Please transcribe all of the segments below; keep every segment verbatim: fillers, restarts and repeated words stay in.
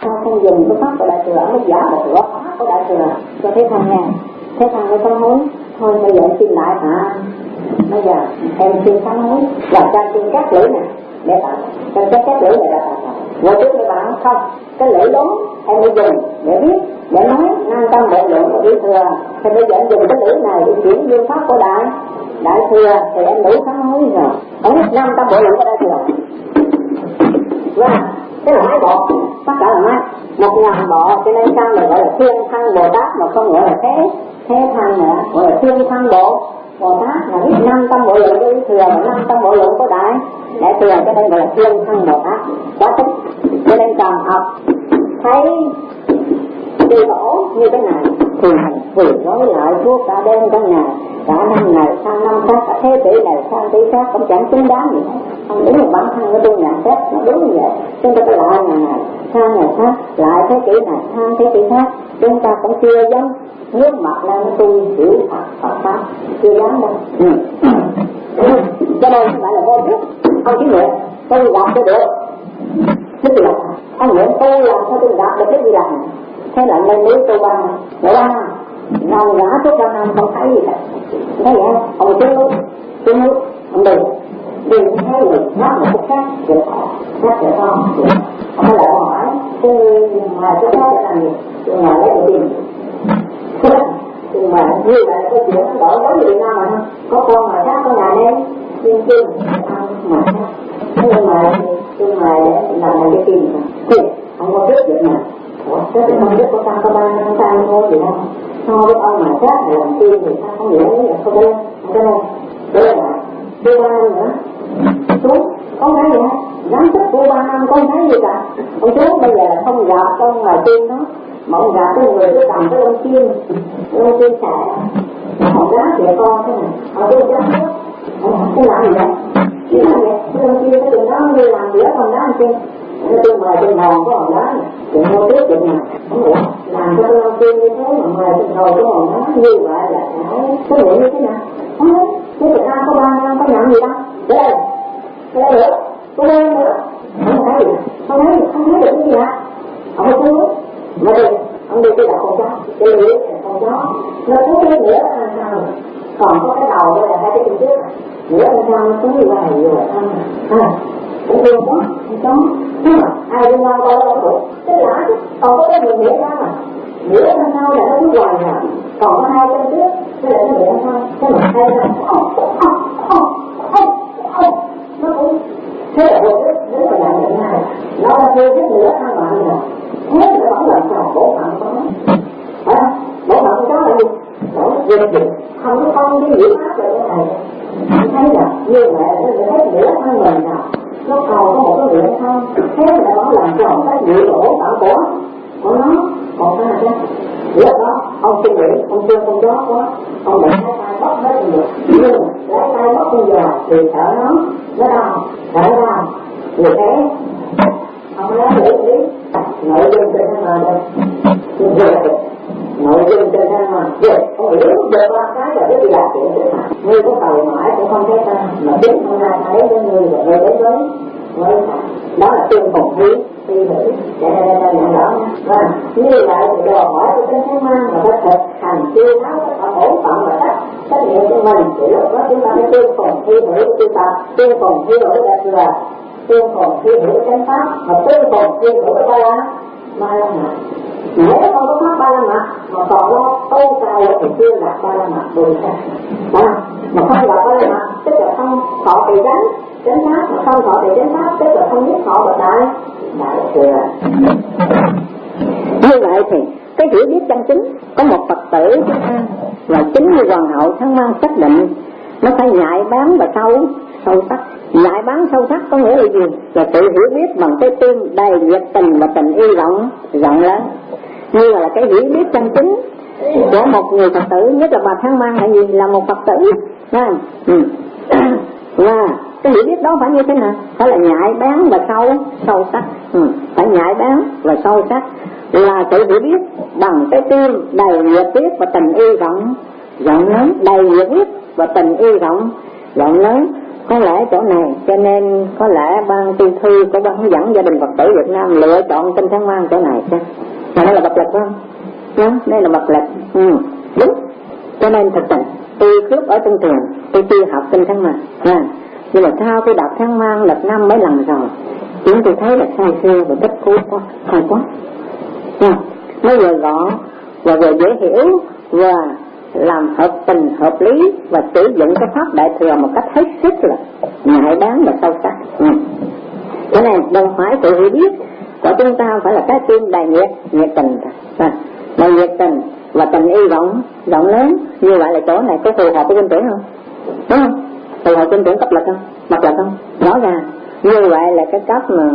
Không dùng cái pháp của Đại Thừa, mới giả một rõ pháp của Đại Thừa cho Thế Thân nghe. Thế Thân mới sám hối, thôi bây giờ em xin lại hả? Bây giờ em xin sám hối, làm cho xin các lưỡi này để tạo, cho các các lưỡi này đã tạo. Ngồi trước mấy bạn không, cái lưỡi đúng em mới dùng để biết, để nói năng tâm bộ lượng của Đại Thừa. Thì bây giờ em dùng cái lưỡi này để chuyển dương pháp của Đại Đại Thừa thì em đủ sám hối rồi. Ở năm tâm bộ lượng của Đại Thừa. Và cái là mấy bộ, tất cả là mấy một ngàn bộ, cho nên sao mà gọi là Thiên Thân Bồ Tát mà không gọi là thế thế thân nữa, gọi là Thiên Thân Bộ Bồ Tát là biết năm tâm bộ lượng của Đại Thừa và năm tâm bộ lượng của Đại Đại Thừa, cho nên gọi là Thiên Thân Bồ Tát quá thích. Cho nên cần học thấy đi khổ như thế này thì hành vừa nói lại suốt cả đêm cả ngày, cả năm này sang năm khác, cả thế kỷ này sang thế khác cũng chẳng xứng đáng gì hết. Không đúng là bản thân của tôi nhận xét nó đúng như vậy. Chúng ta phải lại ngày này sang ngày khác, lại thế kỷ này sang thế kỷ khác, chúng ta cũng chưa dám nước mặt lên tôi hiểu Phật Phật pháp, chưa dám đâu. Ừ. Cho nên không phải là vô biết, không chỉ nguyện tôi gặp tôi được cái gì làm, anh nguyện tôi làm sao tôi gặp được cái gì làm. Thế là lên núi tôi ba ngày, ba năm, nằm ngã suốt ba năm không thấy gì cả. Thấy vậy không? Ông xuống núi, xuống núi, ông đi, đi thấy người ngáp một cái khác, chịu khó, khác chịu khó, ông mới lại hỏi, cái mà cái khác để làm gì? Tôi ngồi lấy cái tiền. Nhưng mà như vậy là cái chuyện nó đổi giống như Việt Nam mà không? Có con mà khác có nhà nên, chuyên chuyên mà khác. Nhưng mà nhưng mà làm này cái tiền thì không có biết việc nào. Ủa, thế thì không biết có ta có ba năm ta thôi gì đâu. So với ông mà khác để làm tiên thì ta không hiểu là không biết, không biết đâu. Thế là cô ba năm nữa, chú con thấy gì hết, gắn sức cô ba năm con thấy gì cả. Ông chú bây giờ là không gặp con ngoài tiên đó, mà ông gặp cái người cứ cầm cái lông chim, lông chim xẻ, ông gắn trẻ con thế này, họ tôi gắn sức, cái làm gì vậy? Cái làm gì vậy? Cái lông chim cái chuyện đó như làm đĩa con đó anh tiên. Nó tôi mời tôi ngồi có hòn đá này, chuyện mua trước chuyện này, không hiểu, làm cho tôi lâu tiên như thế mà mời tôi ngồi có hòn đá như vậy là phải có nghĩa như thế nào? Không biết, cái Việt Nam có ba năm có nhận gì đâu, đây, đây nữa, tôi đây nữa, không thấy gì, không thấy gì, không thấy được cái gì hả? Ông ấy xuống, mà đi, ông đi cái đầu con chó, cái lưỡi này con chó, nó xuống cái nghĩa ăn sao, còn có cái đầu đây là hai cái chân trước, nghĩa ăn sao nó xuống như vậy rồi ăn à. Cũng thương quá, không có. Nhưng mà ai đi qua coi đâu được. Cái lạ chứ, còn có cái người nghĩa ra mà. Nghĩa ra sao là nó cứ hoài à. Còn có hai chân trước, cái là nó nghĩa ra sao. Cái mà hai chân, không, không, không, không, không. Nó cũng, thế là vô thích, nếu mà làm như này. Nó là vô thích nữa ăn mạng rồi. Thế là vẫn làm sao bổ mạng của nó. Phải không? Bổ mạng của nó là gì? Nó vô dịch, không có không cái nghĩa pháp rồi cái này. Anh thấy là như vậy nó sẽ hết nghĩa ăn mình nào. Nó cầu có một cái nguyện không, thế là nó làm tròn cái nguyện lỗ tạo của của nó, còn cái này chứ nghĩa đó, ông suy nghĩ, ông chưa con gió quá, ông bị cái tay bóp hết rồi, nhưng lấy tay bóp bây giờ thì sợ nó, nó đau, sợ nó đau, người thế, ông nói nghĩ nghĩ, nội dung trên thân mà đây, nội dung trên thân mà, vậy, ông hiểu được ba cái là cái gì là chuyện thế nào, ngươi có cầu mãi cũng không thấy ta, mà chính không ra thấy với ngươi và ngươi đến với, với đó là tương phùng khí, thi hữu, để đây đây đây nhận rõ nha, và như vậy thì đòi hỏi của trên thế mang mà phải thực hành tiêu tháo tất cả bổn phận và tất trách nhiệm của mình, thì lúc đó chúng ta mới tương phùng thi hữu của chúng ta, tương phùng thi hữu của Đại Thừa, tương phùng thi hữu của chánh pháp, và tương phùng thi hữu của ba la, ba la mật. Nếu không có pháp ba la mật mà còn lo tôn cao thì chưa là ba la mật bùi ra, à, mà không là ba la mật tức là không thọ trì chánh chánh pháp, mà không thọ trì chánh pháp tức là không biết thọ bậc đại Đại Thừa. Như vậy thì cái hiểu biết chân chính có một Phật tử chúng ta và chính như Hoàng hậu Thắng Mang xác định, nó phải nhạy bén và sâu sâu sắc. Nhạy bén sâu sắc có nghĩa là gì? Là tự hiểu biết bằng cái tim đầy nhiệt tình và tình yêu rộng rộng lớn. Như là cái hiểu biết chân chính của một người Phật tử, nhất là bà Thắng Mang là gì? Là một Phật tử nha. Ừ. Và cái hiểu biết đó phải như thế nào? Phải là nhạy bén và sâu sâu sắc. Ừ. Phải nhạy bén và sâu sắc, là tự hiểu biết bằng cái tim đầy nhiệt huyết và tình yêu rộng rộng lớn, đầy nhiệt huyết và tình yêu rộng rộng lớn. Có lẽ chỗ này cho nên có lẽ ban tư thư của ban hướng dẫn gia đình Phật tử Việt Nam lựa chọn kinh Thanh Văn chỗ này chứ. Mà đây là bậc lịch không? Đó, đây là bậc lịch. Ừ, đúng. Cho nên thật tình tôi lúc ở trong trường tôi chưa học kinh Thanh Văn. À, nhưng mà sau tôi đọc Thanh Văn lịch năm mấy lần rồi, chúng tôi thấy là sai xưa và tích cú quá, hay quá. À, nó vừa gọn và vừa dễ hiểu và làm hợp tình hợp lý và sử dụng cái pháp đại thừa một cách hết sức là nhạy bén và sâu sắc. Ừ. Cho nên đòi hỏi sự hiểu biết của chúng ta phải là cái tim đầy nhiệt nhiệt tình, à, đầy nhiệt tình và tình yêu rộng rộng lớn. Như vậy là chỗ này có phù hợp với kinh tưởng không? Đúng không? Phù hợp kinh tưởng cấp lịch không? Mặt lịch không? Rõ ràng như vậy là cái cấp mà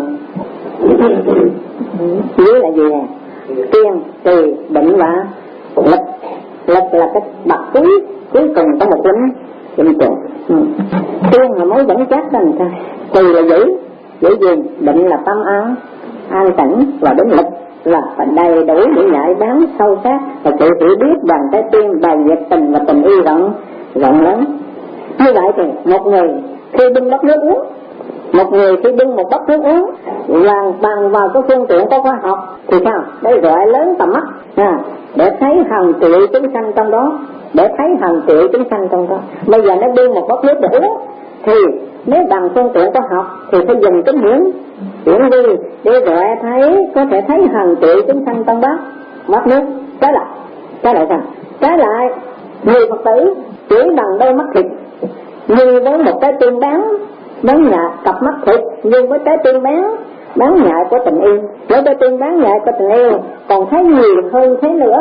dưới là gì nè? Tiên, trì, định và lịch. Lịch là cái bậc cuối cuối cùng có một lính định tượng. Ừ. Tiên là mối dẫn chắc đó người ta. Trì là giữ giữ gìn, định là tâm an an tĩnh, và đến lịch là phải đầy đủ để nhạy bén sâu sắc và sự hiểu biết bằng trái tim đầy nhiệt tình và tình yêu rộng rộng lớn. Như vậy thì một người khi bưng bát nước uống, một người khi bưng một bát nước uống và bằng vào cái phương tiện có khoa học thì sao? Để gọi lớn tầm mắt, à, để thấy hàng triệu chúng sanh trong đó, để thấy hàng triệu chúng sanh trong đó. Bây giờ nó bưng một bát nước để uống thì nếu bằng phương tiện khoa học thì phải dùng kính hiển hiển vi để gọi thấy, có thể thấy hàng triệu chúng sanh trong bát bát nước. Trái lại, trái lại sao? Trái lại người Phật tử chỉ bằng đôi mắt thịt nhưng với một cái tim bán bán nhạt, cặp mắt thịt nhưng với trái tim bán bán nhạy của tình yêu, với trái tim bán nhạy của tình yêu còn thấy nhiều hơn thế nữa.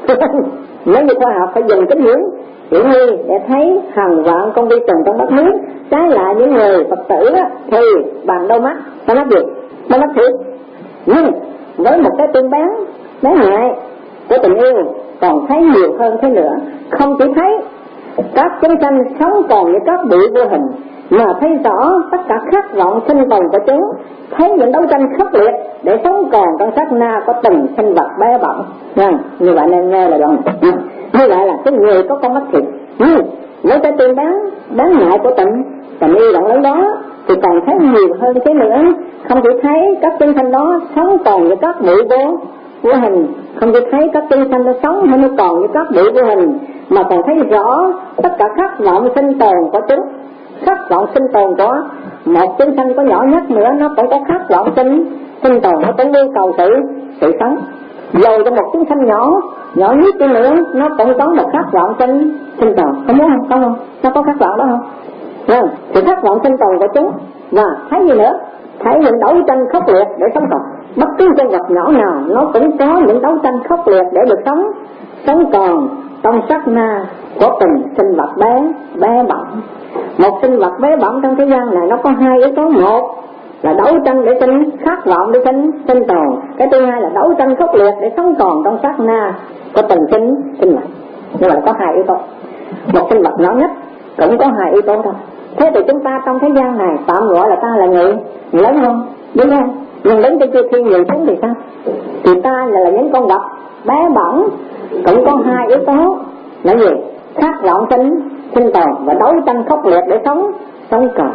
Nếu như khoa học phải dùng kính hiển hiển vi để thấy hàng vạn con vi trùng trong bát nước. Trái lại những người Phật tử thì bằng đôi mắt, đôi mắt gì? Đôi mắt thịt nhưng với một cái tim bán bán nhạy của tình yêu còn thấy nhiều hơn thế nữa. Không chỉ thấy các chúng sanh sống còn với các bụi vô hình mà thấy rõ tất cả khát vọng sinh tồn của chúng, thấy những đấu tranh khốc liệt để sống còn trong sát na có từng sinh vật bé bỏng. À, như vậy nên nghe là đoạn này. À, như vậy là cái người có con mắt thịt nhưng với cái tim bán bán ngại của tình tình yêu rộng lớn đó thì còn thấy nhiều hơn thế nữa. Không chỉ thấy các chúng sanh đó sống còn với các bụi vô vô hình, không chỉ thấy các chúng sanh đó sống hay nó còn với các bụi vô hình mà còn thấy rõ tất cả khát vọng sinh tồn của chúng. Khát vọng sinh tồn của một chúng sanh có nhỏ nhất nữa, nó cũng có khát vọng sinh sinh tồn, nó cũng yêu cầu sự sự sống. Rồi cho một chúng sanh nhỏ nhỏ nhất đi nữa, nó cũng có một khát vọng sinh sinh tồn. Không muốn không? Không không? Nó có khát vọng đó không? Rồi, sự khát vọng sinh tồn của chúng. Và thấy gì nữa? Thấy những đấu tranh khốc liệt để sống còn. Bất cứ con vật nhỏ nào nó cũng có những đấu tranh khốc liệt để được sống sống còn trong sát na của từng sinh vật bé bé bỏng. Một sinh vật bé bỏng trong thế gian này nó có hai yếu tố. Một là đấu tranh để sinh, khát vọng để sinh sinh tồn. Cái thứ hai là đấu tranh khốc liệt để sống còn trong sát na của từng sinh sinh vật. Nhưng mà có hai yếu tố. Một sinh vật nhỏ nhất cũng có hai yếu tố thôi. Thế thì chúng ta trong thế gian này tạm gọi là ta là người lớn không? Đúng không? Nhưng đến cái chư thiên nhìn xuống thì sao? Thì ta là, là những con vật bé bỏng cũng có hai yếu tố là gì? Khát vọng sinh sinh tồn và đấu tranh khốc liệt để sống sống còn.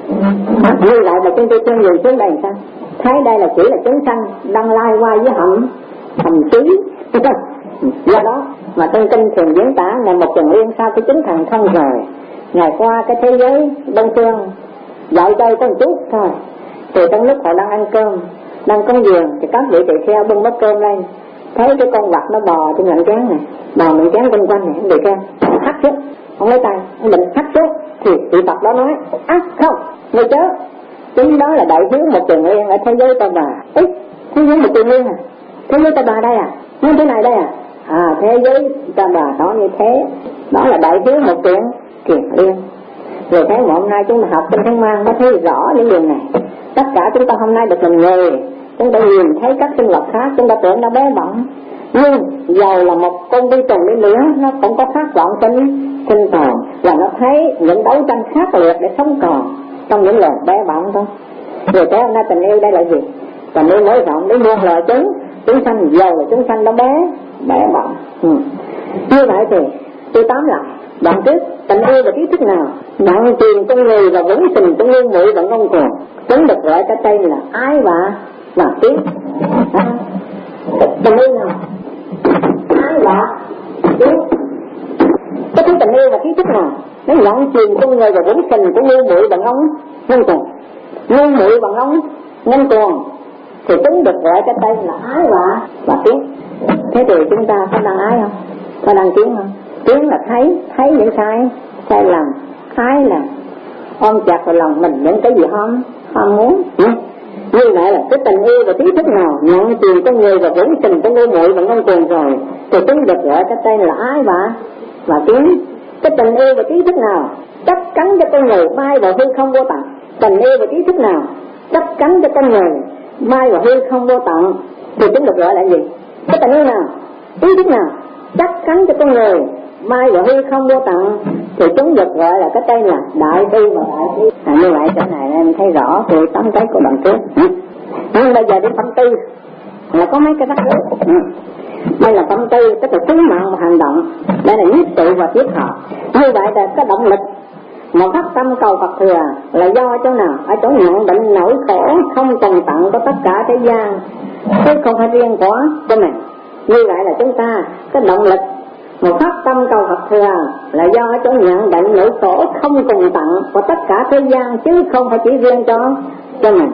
Như vậy mà chúng tôi trên nhìn xuống đây sao? Thấy đây là chỉ là chúng sanh đang lai qua với hầm hầm xí. Do đó mà trong kinh thường diễn tả là một tuần liên sau cái chính thần thân rồi, ngày qua cái thế giới đông phương dạo chơi có một chút thôi. Thì trong lúc họ đang ăn cơm, đang cúng dường thì các vị tỳ kheo bưng bát cơm lên, thấy cái con vật nó bò trên miệng chén này, bò miệng chén quanh quanh này, tỳ kheo hắt xuống, không lấy tay, ông định hắt xuống thì vị Phật đó nói: á không, người chớ, chính đó là đại hiếu một trường liên ở thế giới ta bà. Ấy, thế giới một trường liên à? Thế giới ta bà đây à? Như thế này đây à? À, thế giới ta bà đó như thế, đó là đại hiếu một trường trường liên. Rồi thấy mà hôm nay chúng ta học kinh Thanh Văn mới thấy rõ những điều này. Tất cả chúng ta hôm nay được làm người, chúng ta nhìn thấy các sinh vật khác, chúng ta tưởng nó bé bỏng, nhưng dầu là một con vi trùng đi nữa, nó cũng có khát vọng sinh sinh tồn và nó thấy những đấu tranh khắc liệt để sống còn trong những lời bé bỏng thôi. Rồi thế hôm nay tình yêu đây là gì? Tình yêu mở rộng để muôn loài chúng chúng sanh, dầu là chúng sanh nó bé bé bỏng. Ừ. Như vậy thì tôi tóm lại đoạn trước tình yêu và trí thức nào nặng truyền trong người và vững tình trong ngu muội và ngông cuồng, chúng được gọi cái tên là ái và và tiếng. À, tình yêu nào ái và tiếng, cái thứ tình yêu và trí thức nào nó nặng truyền trong người và vững tình của ngu muội và ngông ngông cuồng, ngu muội và ngông ngông cuồng thì chúng được gọi cái tên là ái và và tiếng. Thế thì chúng ta có đang ái không? Có đang tiếng không? Tiếng là thấy, thấy những sai sai lầm. Ái là ôm chặt vào lòng mình những cái gì không không muốn. Ừ. Như vậy là cái tình yêu và trí thức nào nhận truyền con người và vững tình của ngu muội và ngông cuồng rồi thì chúng được gọi cái tên là ái và và tiếng. Cái tình yêu và trí thức nào chắc cắn cho con người bay vào hư không vô tận. Tình yêu và trí thức nào chắc cắn cho con người bay vào hư không vô tận thì chúng được gọi là gì? Cái tình yêu nào, trí thức nào chắc chắn cho con người mai và hư không vô tận thì chúng được gọi là cái tên là đại bi và đại trí. À, như vậy chỗ này em thấy rõ từ tấm cái của đoạn trước. Ừ. Nhưng bây giờ đến tâm tư là có mấy cái rắc rối. Ừ. Đây là tâm tư, tức là tính mạng và hành động. Đây là nhất tự và tiếp hợp. Như vậy là cái động lực một khắc tâm cầu Phật thừa là do chỗ nào? Ở chỗ nhận định nỗi khổ không cùng tận của tất cả thế gian, chứ không phải riêng của của mình. Như vậy là chúng ta cái động lực một khắc tâm cầu Phật thừa là do ở chỗ nhận định nỗi khổ không cùng tận của tất cả thế gian, chứ không phải chỉ riêng cho cho mình.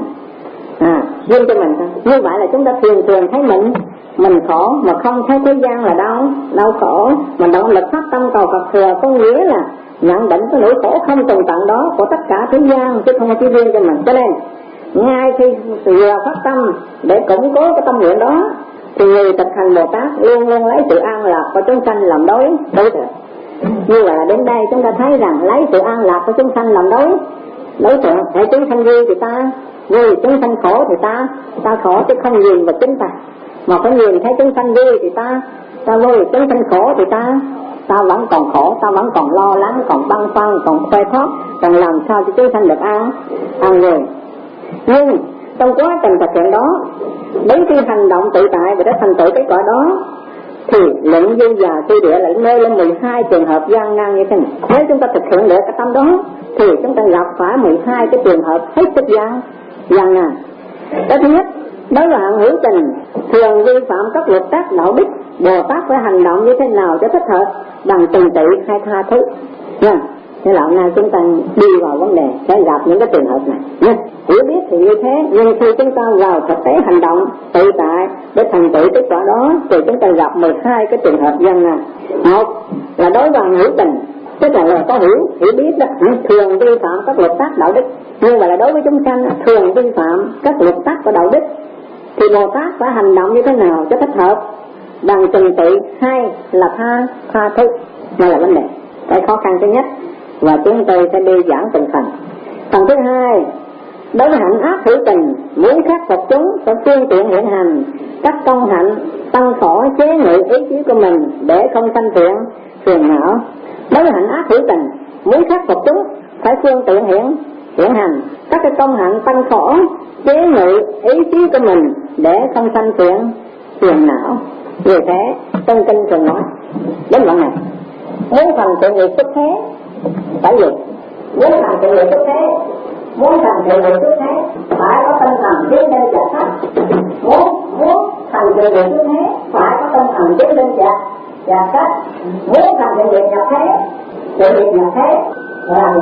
À, riêng cho mình thôi. Như vậy là chúng ta thường thường thấy mình mình khổ mà không thấy thế gian là đau đau khổ. Mà động lực phát tâm cầu Phật thừa có nghĩa là nhận định cái nỗi khổ không cùng tận đó của tất cả thế gian, chứ không phải chỉ riêng cho mình. Cho nên ngay khi vừa phát tâm để củng cố cái tâm nguyện đó thì người thực hành Bồ Tát luôn luôn lấy sự an lạc của chúng sanh làm đối đối tượng. Như vậy là đến đây chúng ta thấy rằng lấy sự an lạc của chúng sanh làm đối đối tượng. Để chúng sanh vui thì ta vui, chúng sanh khổ thì ta ta khổ, chứ không nhìn vào chính ta. Mà phải nhìn thấy chúng sanh vui thì ta ta vui, chúng sanh khổ thì ta ta vẫn còn khổ, ta vẫn còn lo lắng, còn băn khoăn, còn khoe thoát, còn làm sao cho chúng sanh được an an người. Nhưng trong quá trình thực hiện đó, đến khi hành động tự tại và để thành tựu kết quả đó thì luận dư già suy địa lại nêu lên mười hai trường hợp gian nan như thế này. Nếu chúng ta thực hiện được cái tâm đó thì chúng ta gặp phải mười hai cái trường hợp hết sức gian gian nan. Cái thứ nhất, đối với hạng hữu tình thường vi phạm các luật tác đạo đức, Bồ Tát phải hành động như thế nào cho thích hợp bằng từng tự hay tha thứ. Nha. Thế là hôm nay chúng ta đi vào vấn đề sẽ gặp những cái trường hợp này. Nha. Hiểu biết thì như thế, nhưng khi chúng ta vào thực tế hành động tự tại để thành tựu kết quả đó thì chúng ta gặp mười hai cái trường hợp gian nan. Một là đối với hữu tình, tức là, là có hiểu hiểu biết đó, thường vi phạm các luật tác đạo đức. Nhưng mà là đối với chúng sanh thường vi phạm các luật tác của đạo đức thì Bồ Tát phải hành động như thế nào cho thích hợp bằng trình tự. Hai là tha tha thứ. Đây là vấn đề cái khó khăn thứ nhất và chúng tôi sẽ đi giảng từng phần. Phần thứ hai, đối với hạnh ác hữu tình muốn khắc phục chúng sẽ phương tiện hiện hành các công hạnh tăng khổ chế ngự ý chí của mình để không sanh phiền phiền não. Đối với hạnh ác hữu tình muốn khắc phục chúng phải phương tiện hiện hiện hành các cái công hạnh tăng khổ chế ngự ý chí của mình để không sanh phiền phiền não. Vì thế trong kinh thường nói đến đoạn này, muốn thành tựu nghiệp xuất thế phải gì? Muốn thành tựu nghiệp xuất thế, muốn thành tựu nghiệp xuất thế phải có tinh thần tiến lên chặt pháp. Muốn muốn thành tựu nghiệp xuất thế phải có tinh thần tiến lên chặt chặt pháp. Muốn thành tựu nghiệp nhập thế, tựu nghiệp nhập thế là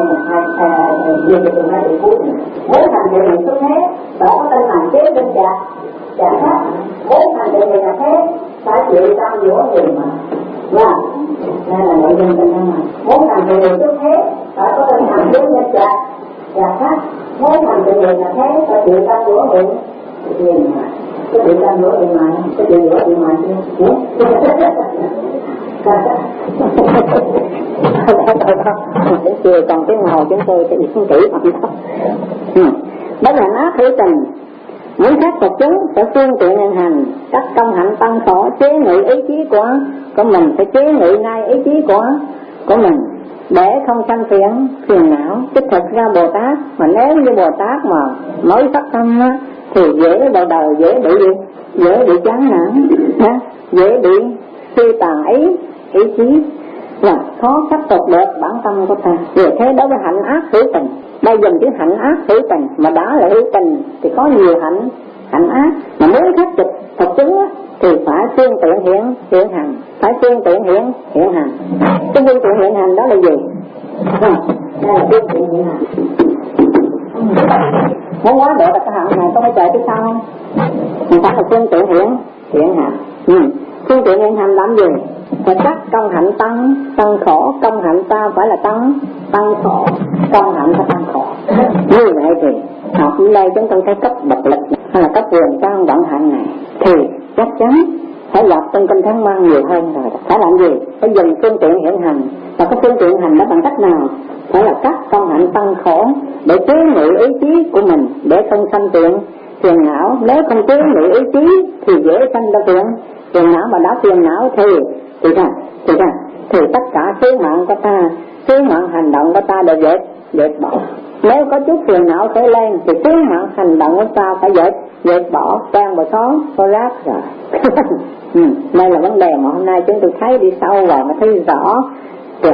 nhiều cái từ này từ cuối. Muốn thành tựu nghiệp xuất thế phải có tinh thần tiến lên chặt chặt pháp. Muốn thành tựu nghiệp nhập thế phải chịu tâm giữa người mà. Và đây là nội dung tình thân. Muốn thành tựu nghiệp xuất thế phải có tinh thần tiến lên chặt chặt pháp. Muốn thành tựu nghiệp nhập thế phải chịu tâm giữa người người mà. Có chịu tâm giữa người mà, có chịu giữa người mà chưa? Đến chiều còn tiếng hồ chúng tôi sẽ không kỹ bằng đó. Đó là nó hữu tình muốn khắc phục chúng sẽ phương tiện nhân hành các công hạnh tăng khổ chế ngự ý chí của của mình, phải chế ngự ngay ý chí của của mình để không sanh phiền phiền não. Chứ thực ra Bồ Tát mà nếu như Bồ Tát mà mới phát tâm á, thì dễ vào đời dễ bị dễ bị chán nản, dễ bị suy tàn ý ý chí. là khó khắc phục được bản tâm của ta. Vì thế đối với hạnh ác hữu tình, đây dùng chữ hạnh ác hữu tình, mà đã là hữu tình thì có nhiều hạnh hạnh ác, mà muốn khắc phục thật chứng thì phải phương tiện hiện hiện hành, phải phương tiện hiện hiện hành. Cái phương tiện hiện hành đó là gì? À, đây là phương tiện hiện hành. Muốn quá độ là cái hạnh này có phải chạy tới sau không? Mình phải là phương tiện hiện hiện hành. Ừ. Phương tiện hiện hành làm gì? Phải chắc công hạnh tăng tăng khổ, công hạnh ta phải là tăng tăng khổ, công hạnh phải tăng khổ. Như vậy thì học đến đây chúng tôi thấy cấp bậc lực hay là cấp quyền trong vận hạnh này thì chắc chắn phải lập trong kinh tháng mang nhiều hơn rồi. Phải làm gì? Phải dùng phương tiện hiện hành. Và cái phương tiện hành đó bằng cách nào? Phải là các công hạnh tăng khổ để chế ngự ý chí của mình, để không sanh tiện phiền não. Nếu không chế ngự ý chí thì dễ sanh ra phiền phiền não, mà đã phiền não thì thì ra thì ra thì tất cả sứ mạng của ta, sứ mạng hành động của ta đều dệt dệt bỏ. Nếu có chút phiền não khởi lên thì sứ mạng hành động của ta phải dệt dệt bỏ, quen vào xó có rác rồi. Ừ, đây là vấn đề mà hôm nay chúng tôi thấy đi sâu vào mà thấy rõ được.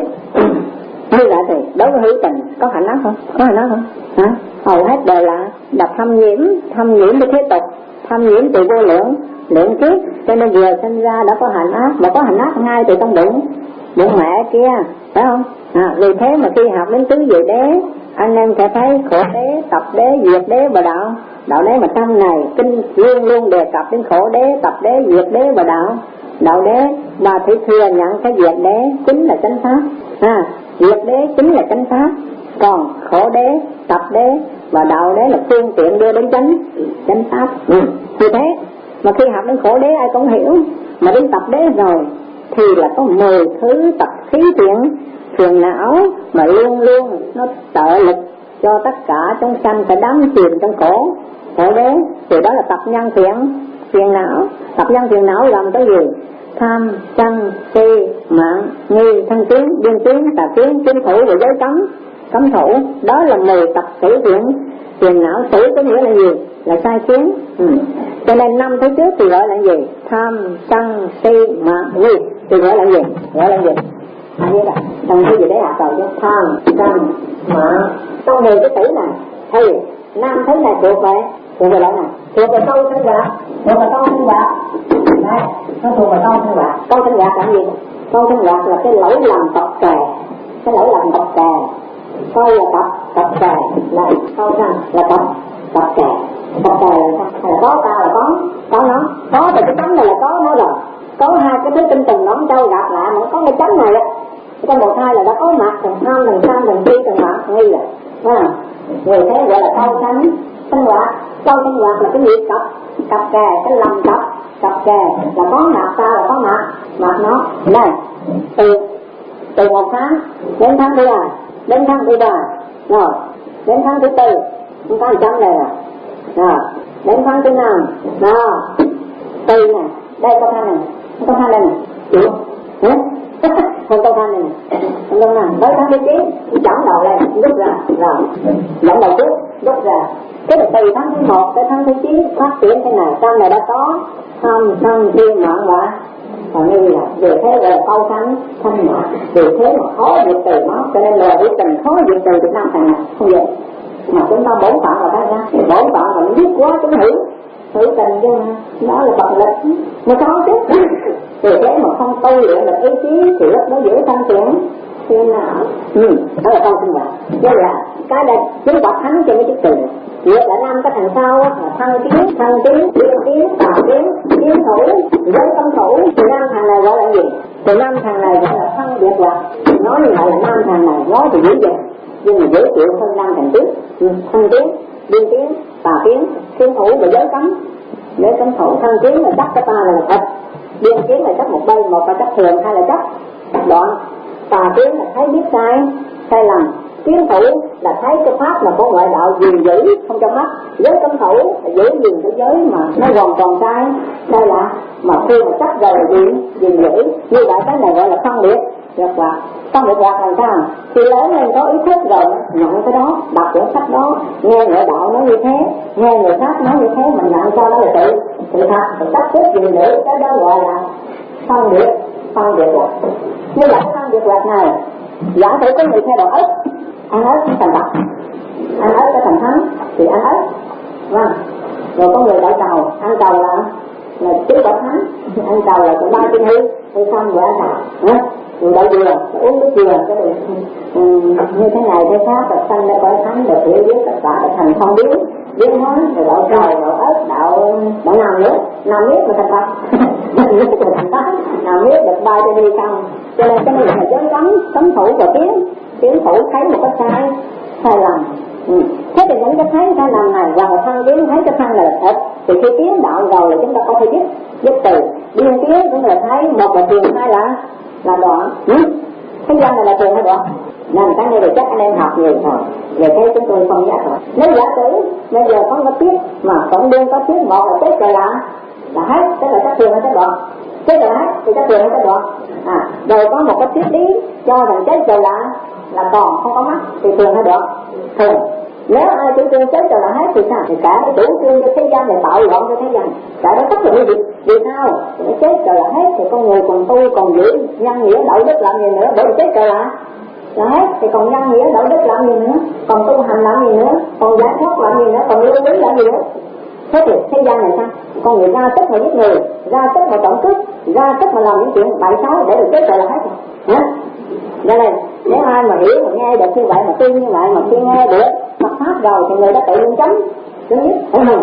Như vậy thì đối với hữu tình có hạnh ác không? Có hạnh ác không? Hả? Hầu hết đều là đập thâm nhiễm, thâm nhiễm với thế tục, thâm nhiễm từ vô lượng lượng kiếp, cho nên vừa sinh ra đã có hạnh ác, mà có hạnh ác ngay từ trong bụng bụng mẹ kia, phải không? À, vì thế mà khi học đến tứ diệu đế, anh em sẽ thấy khổ đế, tập đế, diệt đế và đạo đạo đế. Mà trong này kinh luôn luôn đề cập đến khổ đế, tập đế, diệt đế và đạo đạo đế, mà phải thừa nhận cái diệt đế chính là chánh pháp. À, diệt đế chính là chánh pháp, còn khổ đế, tập đế và đạo đế là phương tiện đưa đến chánh chánh pháp. Ừ. Vì thế mà khi học đến khổ đế ai cũng hiểu, mà đến tập đế rồi thì là có mười thứ tập khí tiện phiền não mà luôn luôn nó trợ lực cho tất cả chúng sanh phải đắm chìm trong khổ khổ đế. Thì đó là tập nhân phiền phiền não. Tập nhân phiền não làm cái gì? Tham, sân, si, mạng, nghi, thân kiến, biên kiến, tà kiến, kiến thủ và giới cấm cấm thủ. Đó là mười tập xử phiền phiền não. Xử có nghĩa là gì? Là sai kiến. Ừ. Cho nên năm thứ trước thì gọi là gì? Tham, sân, si, mạng, nghi thì gọi là gì? Gọi là gì? À, như vậy trong cái gì đấy học rồi chứ. Tham, sân, mạng. Trong mười cái tử này thì năm thứ này thuộc về thuộc về loại này, thuộc về câu sinh hoạt, thuộc về câu sinh hoạt. Đấy, nó thuộc về câu sinh hoạt. Câu sinh hoạt là gì? Câu sinh hoạt là cái lỗi lầm tập kè, cái lỗi lầm tập kè. Câu là tập tập kè, là câu rằng là tập tập kè. Tập kè là sao? Hay là có ta là có có nó, có thì cái chấm này là có nó rồi. Có hai cái thứ tinh trùng nón trâu gặp lại mà nó có cái chấm này á. Trong bộ thai là đã có mặt thằng tham, thằng tham, thằng si, thằng mạng nghi rồi. À, người thế gọi là câu sanh sinh hoạt. Câu sinh hoạt là cái gì? Cặp cặp kè, cái lầm cặp cặp kè là có mặt ta là có mặt mặt nó. Đây từ từ một tháng đến tháng thứ hai, đến tháng thứ ba, rồi đến tháng thứ tư chúng ta chấm này rồi, rồi đến tháng thứ năm, đó tư nè, đây câu thang này, câu thang đây nè, chịu không câu thang này nè, không câu nào, tới tháng thứ chín chấm đầu lên, rút ra, rồi dẫn đầu trước, rút ra. Cái là từ tháng thứ một tới tháng thứ chín phát triển thế này, trong này đã có tham, sân, si, mạng và còn như là về thế gọi là câu thánh thanh mạng. Vì thế mà khó diệt từ nó, cho nên là hữu tình khó diệt từ Việt Nam thằng này không vậy. Mà chúng ta bổn phận là cái ra, bổn phận là nó biết quá chúng hữu hữu tình chứ đó là bậc lịch nó có chứ. Vì thế mà không tu luyện được ý chí thì lúc nó dễ thanh triển thế nào. Ừ, đó là câu sinh hoạt. Chứ là cái đây chúng bậc thánh trên cái chức từ việc là năm cái thằng sau là thân kiến, thân kiến, liên kiến, tà kiến, kiến thủ, giới tâm thủ. Thì năm thằng này gọi là gì? Thì năm thằng này gọi là thân biệt hoạt. Nói như vậy là năm thằng này nói thì dễ dàng, nhưng mà dễ chịu hơn năm thằng trước. Ừ, thân kiến, liên kiến, tà kiến, kiến thủ và giới cấm. Giới cấm thủ, thân kiến là chắc cái ta là thật, liên kiến là chắc một bay, một là chắc thường, hai là chắc chắc đoạn. Tà kiến là thấy biết sai, sai lầm. Kiến thủ là thấy cái pháp mà có ngoại đạo gìn giữ không cho mắt. Giới cấm thủ là giữ gìn cái giới mà nó hoàn toàn sai, sai lạ. Mà khi mà chấp rồi là gìn gìn giữ. Như vậy cái này gọi là phân biệt biệt hoạt. Phân biệt hoạt là sao? Khi lớn lên có ý thức rồi nhận cái đó, đọc những sách đó, nghe ngoại đạo nói như thế, nghe người khác nói như thế, mình nhận cho đó là tự tự thật, tự chấp trước gìn giữ. Cái đó gọi là phân biệt phân biệt hoạt. như vậy trong việc lạc này giả sử có người thay đổi ớt, ăn ớt không thành Phật, ăn ớt cho thành thánh thì ăn ớt, vâng. Rồi có người đại cầu, ăn cầu là là tứ quả thánh, ăn cầu là có ba chân hư, thì xong rồi ăn cầu, rồi đậu dừa, uống nước dừa cái được ừ, như thế này thế khác, được sanh ra cõi thánh, được hiểu biết tất cả được thành không biến biến hóa, rồi đậu cầu, đậu ớt, đậu đậu nào nữa, nào biết mà thành Phật, nào biết mà thành Phật, nào biết được ba chân đi xong, cho nên cái này là giới cấm, cấm thủ và tiến, tiến thủ thấy một cái sai, sai lầm. Ừ. Thế thì những cái thấy sai lầm này là một thân tiến thấy cái thân là thật, thì khi tiến đạo rồi là chúng ta có thể dứt dứt từ biên tiến cũng là thấy một là thiền, hai là là đoạn. Ừ. Thế gian này là thiền hay đoạn? Nên cái này thì chắc anh em học nhiều rồi, về thế chúng tôi không nhắc rồi. Nếu giả sử bây giờ có một tiết mà tổng biên có tiết một là chết rồi là là hết, tức là các thiền hay các đoạn, chết rồi hết thì các thiền hay các đoạn. À, rồi có một cái tiết lý cho rằng chết rồi là là còn không có mắt thì thiền hay đoạn? Thường. Nếu ai chủ trương chết rồi là hết thì sao? Thì cả cái chủ trương cho thế gian này tạo loạn cho thế gian, cả đó tất cả những việc vì sao? Nếu chết rồi là hết thì con người còn tu còn giữ nhân nghĩa đạo đức làm gì nữa? Bởi vì chết rồi là là hết thì còn nhân nghĩa đạo đức làm gì nữa? Còn tu hành làm gì nữa? Còn giải thoát làm gì nữa? Còn lưu lý làm gì nữa? Thế thì thế gian này sao? Con người ra sức mà giết người, ra sức mà trộm cướp, ra sức mà làm những chuyện bậy xấu để được chết rồi là hết rồi. Hả? Cho nên nếu ai mà hiểu mà nghe được như vậy mà tin như vậy mà khi nghe được Phật pháp rồi thì người đã tự nhiên chấm chấm dứt.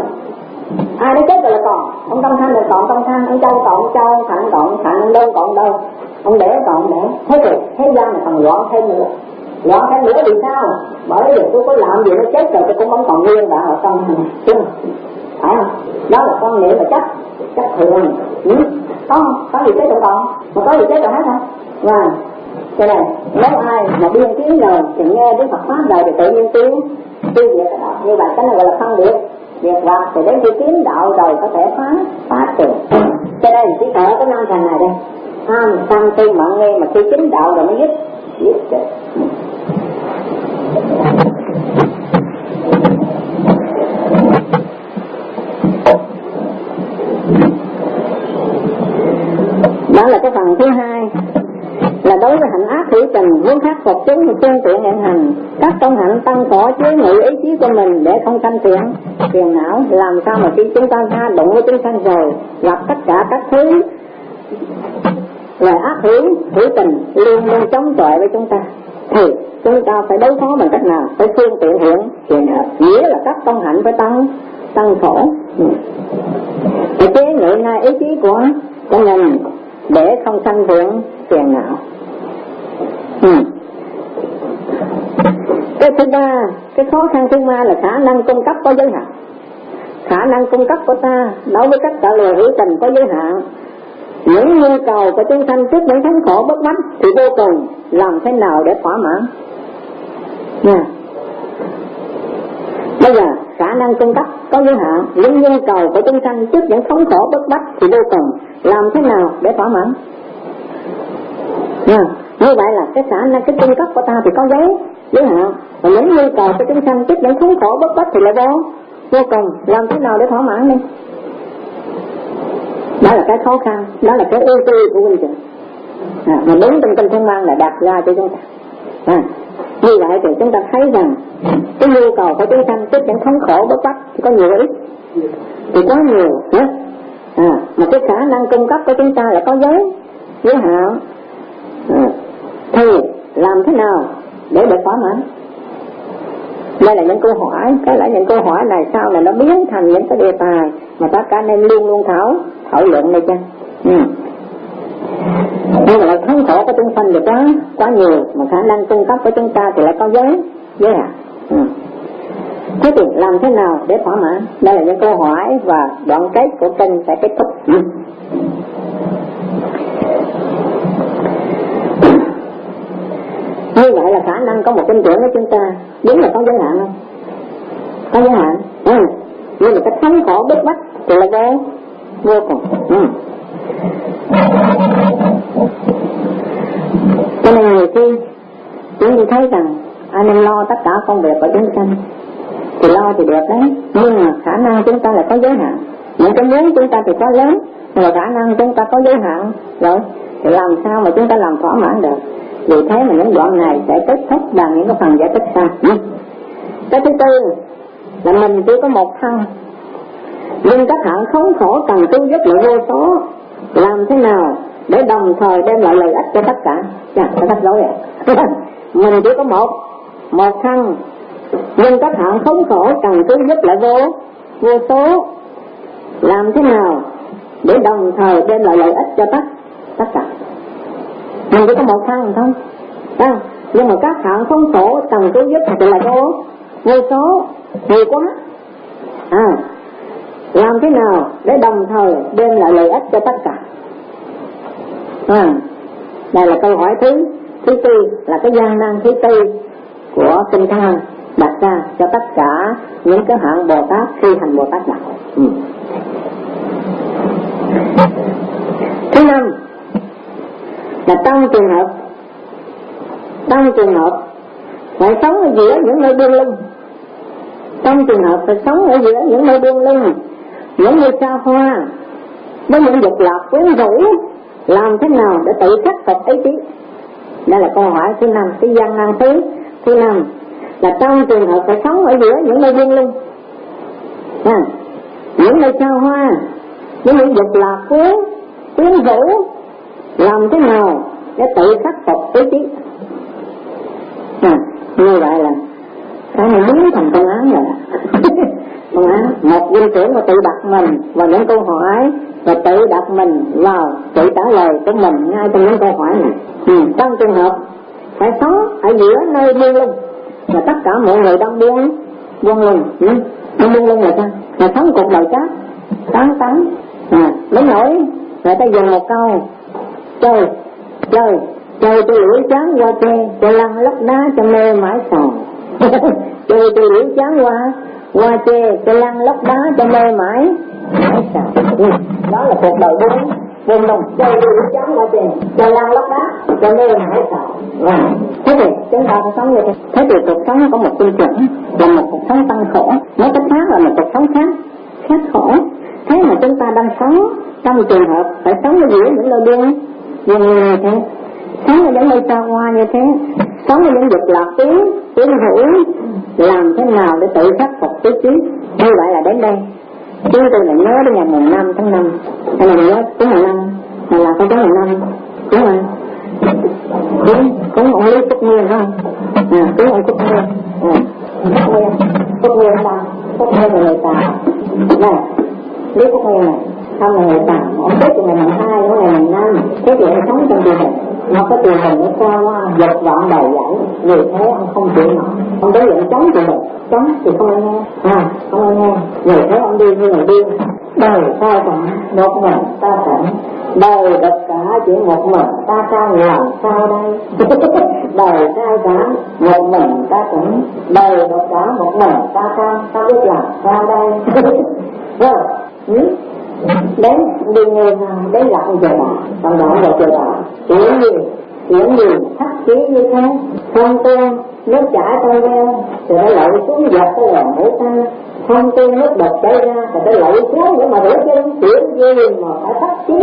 Ai nói chết rồi là còn, ông Tâm Thanh là còn Tâm Thanh, ông Châu còn ông Châu, ông Thạnh còn ông Thạnh, ông Đơn còn ông Đơn, ông Đẻ còn ông Đẻ. Thế thì thế gian là còn loạn thêm nữa, loạn thêm nữa vì sao? Bởi vì tôi có làm gì nó chết rồi tôi cũng vẫn còn nguyên đã ở trong này, chứ phải không? Đó là con niệm là chắc chắc thường. Ừ. Có không? Có gì chết rồi còn, mà có gì chết rồi hết không? Và cho nên nếu ai mà biên tiếng lời thì nghe đến Phật pháp rồi thì tự nhiên tiếng tiêu diệt cái đó, như vậy cái này gọi là phân biệt việc vật, thì đến khi tiến đạo rồi có thể phá phá trừ. Cho nên chỉ ở cái năm thành này đây, tham sân si mạng nghi mà khi chính đạo rồi mới dứt dứt trừ. Đó là cái phần thứ hai, là đối với hạnh ác hữu tình muốn khắc phục chúng thì phương tiện hiện hành các công hạnh tăng khổ chế ngự ý chí của mình để không sanh phiền phiền não. Làm sao mà khi chúng ta tha đụng với chúng sanh rồi gặp tất cả các thứ là ác hữu hữu tình luôn luôn chống chọi với chúng ta thì chúng ta phải đối phó bằng cách nào? Phải phương tiện hiện hiện nghĩa là các công hạnh phải tăng tăng khổ, phải chế ngự ngay ý chí của của mình để không sanh phiền phiền não. Ừ. Cái thứ ba, cái khó khăn thứ ba là khả năng cung cấp có giới hạn. Khả năng cung cấp của ta đối với tất cả loài hữu tình có giới hạn. Những nhu cầu của chúng sanh trước những thống khổ bất bách thì vô cùng, làm thế nào để thỏa mãn? Nha. Bây giờ khả năng cung cấp có giới hạn, những nhu cầu của chúng sanh trước những thống khổ bất bách thì vô cùng, làm thế nào để thỏa mãn? Nha. Như vậy là cái khả năng cái cung cấp của ta thì có giới giới hạn, và những nhu cầu của chúng sanh trước những thống khổ bất bách thì là vô vô cùng, làm thế nào để thỏa mãn đi? Đó là cái khó khăn, đó là cái ưu tư của huynh trưởng à, mà đúng trong kinh Thiên Mang là đặt ra cho chúng ta. À, như vậy thì chúng ta thấy rằng cái nhu cầu của chúng sanh trước những thống khổ bất bách thì có nhiều ít, thì có nhiều nhé. À, mà cái khả năng cung cấp của chúng ta là có giới giới hạn. À, thì làm thế nào để được thỏa mãn? Đây là những câu hỏi, cái là những câu hỏi này sau này nó biến thành những cái đề tài mà tất cả nên luôn luôn thảo thảo luận này chứ. Ừ. Nhưng mà thống khổ của chúng sanh thì quá quá nhiều, mà khả năng cung cấp của chúng ta thì lại có giới giới hạn. Ừ. Thế thì làm thế nào để thỏa mãn? Đây là những câu hỏi và đoạn kết của kinh sẽ kết thúc. Ừ. Như vậy là khả năng có một tin tưởng của chúng ta đúng là có giới hạn không? Có giới hạn. Ừ. Nhưng mà cái thống khổ bức bách thì là vô vô cùng. Ừ. Cho nên người khi chúng tôi thấy rằng anh em lo tất cả công việc của chúng sanh thì lo thì được đấy, nhưng mà khả năng chúng ta là có giới hạn. Những cái muốn chúng ta thì quá lớn, mà khả năng chúng ta có giới hạn rồi, thì làm sao mà chúng ta làm thỏa mãn được? Vì thế mà những đoạn này sẽ kết thúc bằng những cái phần giải thích sau. Cái thứ tư là mình chỉ có một thân, nhưng các hạng khốn khổ cần cứu giúp lại vô số. Làm thế nào để đồng thời đem lại lợi ích cho tất cả? Dạ, phải tắt dối ạ. Mình chỉ có một một thân, nhưng các hạng khốn khổ cần cứu giúp lại vô vô số. Làm thế nào để đồng thời đem lại lợi ích cho tất tất cả? Mình chỉ có một thân không? Không, nhưng mà các hạng khốn khổ cần cứu giúp thì là vô vô số, nhiều quá. À, làm thế nào để đồng thời đem lại lợi ích cho tất cả? À, đây là câu hỏi thứ thứ tư, là cái gian nan thứ tư của Kinh Thang đặt ra cho tất cả những cái hạng Bồ Tát khi hành Bồ Tát đạo. Ừ. Thứ năm là trong trường hợp trong trường hợp phải sống ở giữa những nơi buông lung. Trong trường hợp phải sống ở giữa những nơi buông lung, những nơi xa hoa, với những dục lạc quyến rũ, làm thế nào để tự khắc phục ý chí? Đây là câu hỏi thứ năm, cái gian nan thứ thứ năm là trong trường hợp phải sống ở giữa những nơi buông lung, à, những nơi xa hoa, với những dục lạc quyến quyến rũ, làm thế nào để tự khắc phục ý chí? À, như vậy là cái này biến thành công án rồi. Công án, một viên trưởng mà tự đặt mình vào những câu hỏi và tự đặt mình vào tự trả lời của mình ngay trong những câu hỏi này. Ừ, trong trường hợp phải sống ở giữa nơi buông lung và tất cả mọi người đang buông buông lung. Ừ, buông lung là sao? Là sống cuộc đời cát tán tán. À, đến nỗi người ta dùng một câu chơi chơi chơi tôi lưỡi chán qua tre, chơi lăn lóc đá cho mê mãi sầu. Chơi tôi lưỡi chán qua qua tre, chơi lăn lóc đá cho mê mãi mãi sầu. Ừ, đó là cuộc đời buông buông lung, chơi tôi lưỡi chán qua tre, chơi lăn lóc đá cho mê mãi sầu. À, thế thì chúng ta phải sống như thế. Thế thì cuộc sống có một tiêu chuẩn là một cuộc sống tăng khổ, nói cách khác là một cuộc sống khác khác khổ. Thế mà chúng ta đang sống trong trường hợp phải sống ở giữa những nơi buông buông như thế, sống ở những nơi xa hoa như thế, sống ở những dục lạc tiếng tiếng hữu, làm thế nào để tự khắc phục ý chí? Như vậy là đến đây chúng tôi là nhớ đến ngày mùng năm tháng năm, hay là nhớ đến mùng năm, hay là không đến mùng năm, đúng không? Đúng, cũng ông Lý Phúc Nguyên không? À, đúng ông Phúc Nguyên. À, Phúc Nguyên, Phúc Nguyên sao? Phúc Nguyên là người Tàu. Này, Lý Phúc Nguyên này, không là người Tàu, ông chết từ ngày mùng hai đến ngày mùng năm. Thế thì ông sống trong trường hình, nó có trường hình nó cao quá, giật vọng đầy dãy, vì thế ông không chịu nổi. Ông đối diện chống trường hình, chống thì không ai nghe, à, không ai nghe. Vì thế ông đi như người điên, đời sai cả, một mình ta tỉnh. Đời tất cả chỉ một mình ta sao làm sao đây? Đời sai cả một mình ta tỉnh, đời tất cả một mình ta sao ta biết làm sao đây? Rồi, ừ? Đến đi nghe đến gặp ông trời bà, ông đó rồi trời bà, chuyện gì chuyện gì thắt chí như thế, không tên nước chảy trong veo thì nó lội xuống dọc cái lòng mũi ta, không tên nước độc chảy ra thì nó lội xuống để mà rửa chân, chuyện gì mà phải thắt chí.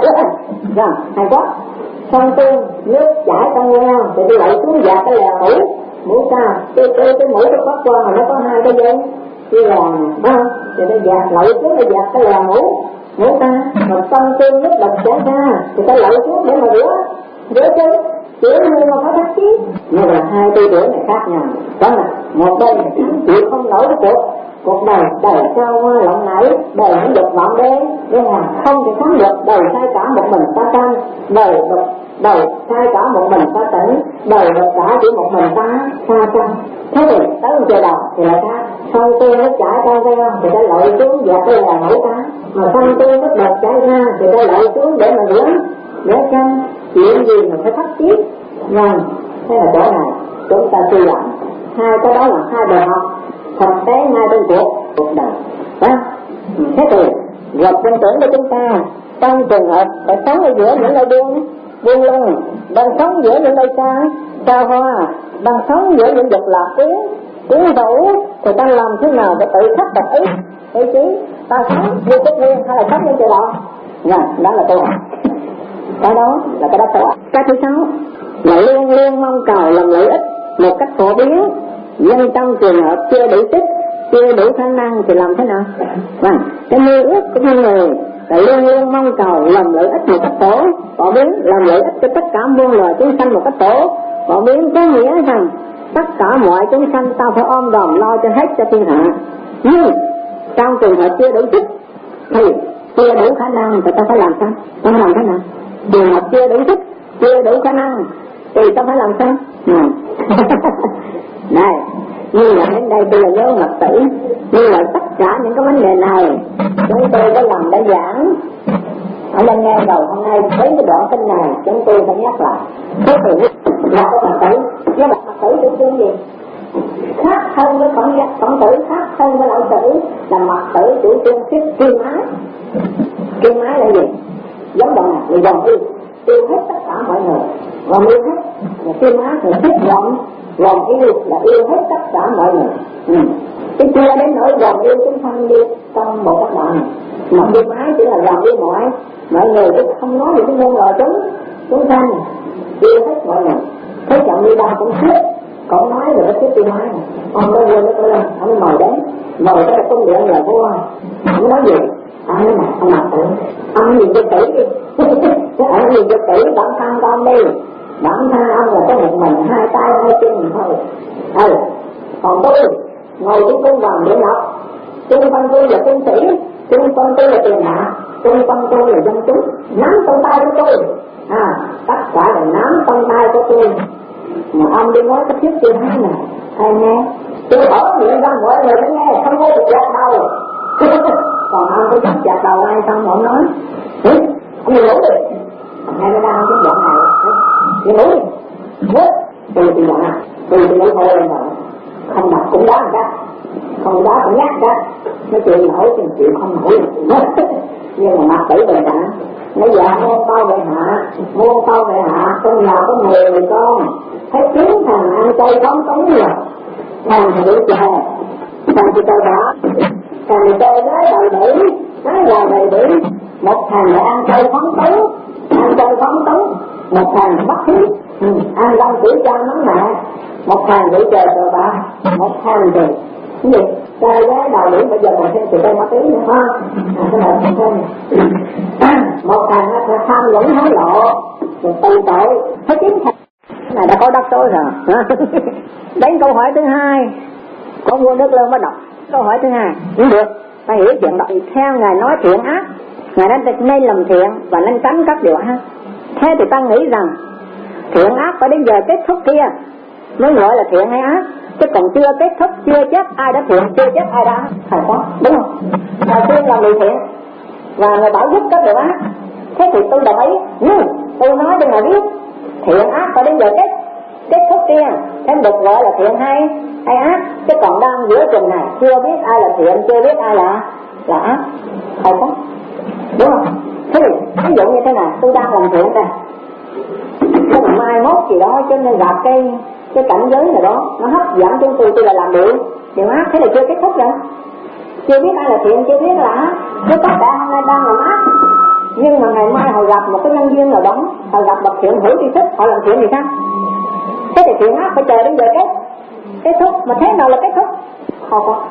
Rồi hay quá, không tên nước chảy trong veo thì nó lội xuống dọc cái lèo mũi mũi ta, cái cái cái mũi nó bắt qua mà nó có hai cái dây như là không, thì nó dạt lội xuống nó dạt cái lèo mũi mũi ta, mà không tên nước độc chảy ra thì nó lội xuống để mà rửa rửa chân, chữa người mà phải thắt chí. Nhưng mà hai tư tưởng này khác nhau. Đó là một bên là chịu không nổi cái cuộc cuộc đời đời sao hoa lộng lẫy, đời những dục vọng đế, nhưng mà không thể thắng được. Đời sai cả một mình ta tranh, đời đời sai cả một mình ta tỉnh, đời tất cả chỉ một mình ta xa tranh. Thế thì tới một trời đầu thì lại khác, không tiên nó chảy ra veo thì ta lội xuống và cái là nổi ta, mà không tiên nó đợt chảy ra thì ta lội xuống để mà rửa rửa chân, chuyện gì mà phải thắt chí. Vâng, thế là chỗ này chúng ta suy luận hai cái đó là hai bài học thực tế ngay trong cuộc cuộc đời. Đó. Thế thì gặp tin tưởng của chúng ta trong trường hợp phải sống ở giữa những nơi buông buông lung, đang sống giữa những nơi xa xa hoa, đang sống giữa những dục lạc quyến quyến rũ, thì ta làm thế nào để tự khắc phục ý ý chí? Ta sống như tất nhiên hay là sống như trời đạo? Dạ, đó là câu hỏi. Cái đó là cái đó khổ. Cái thứ sáu là luôn luôn mong cầu làm lợi ích một cách phổ biến, nhưng trong trường hợp chưa đủ sức, chưa đủ khả năng thì làm thế nào? Vâng, cái mơ ước của con người là luôn luôn mong cầu làm lợi ích một cách phổ phổ biến, làm lợi ích cho tất cả muôn loài chúng sanh một cách phổ phổ biến, có nghĩa rằng tất cả mọi chúng sanh ta phải ôm đồm lo cho hết cho thiên hạ. Nhưng trong trường hợp chưa đủ sức thì chưa đủ khả năng thì ta phải làm sao? Ta phải làm thế nào? Trường hợp chưa đủ sức, chưa đủ khả năng thì ta phải làm sao? Này, như là đến đây tôi là nhớ Phật tử, như là tất cả những cái vấn đề này chúng tôi có làm đã giảng ở đây nghe đầu hôm nay đến cái đoạn kinh này chúng tôi phải nhắc lại. Thế thì là có Phật tử, nhưng mà Phật tử chủ trương gì? Khác hơn với khổng giác khổng tử, khác hơn với lão tử là Phật tử chủ trương thuyết kim ái. Kim ái là gì? Giống bằng này, người dòng yêu, yêu hết tất cả mọi người, gồm yêu hết. Và kim ái là thuyết gồm gồm yêu là yêu hết tất cả mọi người. Ừ. Cái chưa đến nỗi gồm yêu chúng sanh đi trong một các bạn này. Mà kim ái chỉ là gồm yêu mọi mọi người, chứ không nói gì cái ngôn ngờ chúng chúng sanh yêu hết mọi người. Thế chồng như ba cũng thuyết, còn nói rồi nó thuyết kim ái này. Ông có vua nó có lên, ông mời đến, mời cái cung điện là vua, ông nói gì? Ông nói này, ông mặc tử, ông nhìn cho tử đi, ông nhìn cho tử bản thân con đi. Bản thân ông là có một mình, hai tay hai chân thôi. Ừ. Còn tôi ngồi trên cung vàng để ngọc, chung quanh tôi là quân sĩ, chung quanh tôi là tiền hạ, chung quanh tôi là dân chúng, nắm trong tay của tôi. À, tất cả là nắm trong tay của tôi. Mà ông đi nói cái thuyết chưa thấy này, ai nghe? Tôi bỏ miệng ra mọi người đã nghe, không có được gạt đầu. Còn ông có chắc gạt đầu ai xong mà ông nói, ừ, ông đi ngủ đi. Ngày mới đang cái đoạn này, đi ngủ đi. Vứt, tôi thì đoạn, tôi thì ngủ thôi lên rồi. Không đặt cũng đá người ta, không đá cũng nhát ra. Nó chịu nổi thì chịu không nổi. Nhưng mà mặt tử về hả? Nó dạ muôn tao về hạ, muôn tao về hạ, trong nhà có mười người con. Thấy kiến thằng ăn chay phóng tống rồi. Thằng thì đủ chè, thằng thì tao đã, thằng thì tao gái đầy đỉ, gái là đầy đỉ. Một thằng lại ăn chay phóng tống, ăn chay phóng tống. Một thằng bắt khí, ừ. Ăn rong tiểu cha nóng mẹ. Một thằng đủ chè rồi bà, một thằng thì cái gì? Trai gái đầu đỉ bây giờ còn thêm tụi tay ma túy nữa ha. À, cái này không thêm. Một thằng nó tham nhũng hối lộ, rồi tù tội, thấy chính thật. Cái này đã có đắc tối rồi. Đến câu hỏi thứ hai, có vua nước Lương mới đọc. Câu hỏi thứ hai, cũng được, ta hiểu chuyện đó. Theo Ngài nói thiện ác, Ngài nên nên làm thiện và nên tránh các điều ác. Thế thì ta nghĩ rằng thiện ác phải đến giờ kết thúc kia mới gọi là thiện hay ác, chứ còn chưa kết thúc, chưa chắc ai đã thiện, chưa chắc ai đã ác. Phải có, đúng không? Đầu tiên là người thiện và người bảo giúp các điều ác. Thế thì tôi đồng ý, nhưng tôi nói cho Ngài biết thiện ác phải đến giờ kết kết thúc kia thế được gọi là thiện hay hay ác, chứ còn đang giữa chừng này chưa biết ai là thiện, chưa biết ai là là ác. Phải có, đúng không? Thế thì ví dụ như thế này, tôi đang làm thiện đây, cái mà mai mốt gì đó cho nên gặp cái cái cảnh giới này đó nó hấp dẫn chúng tôi, tôi là làm điều điều ác. Thế là chưa kết thúc rồi, chưa biết ai là thiện, chưa biết là ác, chứ tất cả hôm nay đang làm ác. Nhưng mà ngày mai họ gặp một cái nhân duyên nào đó, họ gặp bậc thiện hữu tri thức, họ làm thiện gì khác. Thế thì thiện ác phải chờ đến giờ kết kết thúc. Mà thế nào là kết thúc? Không có,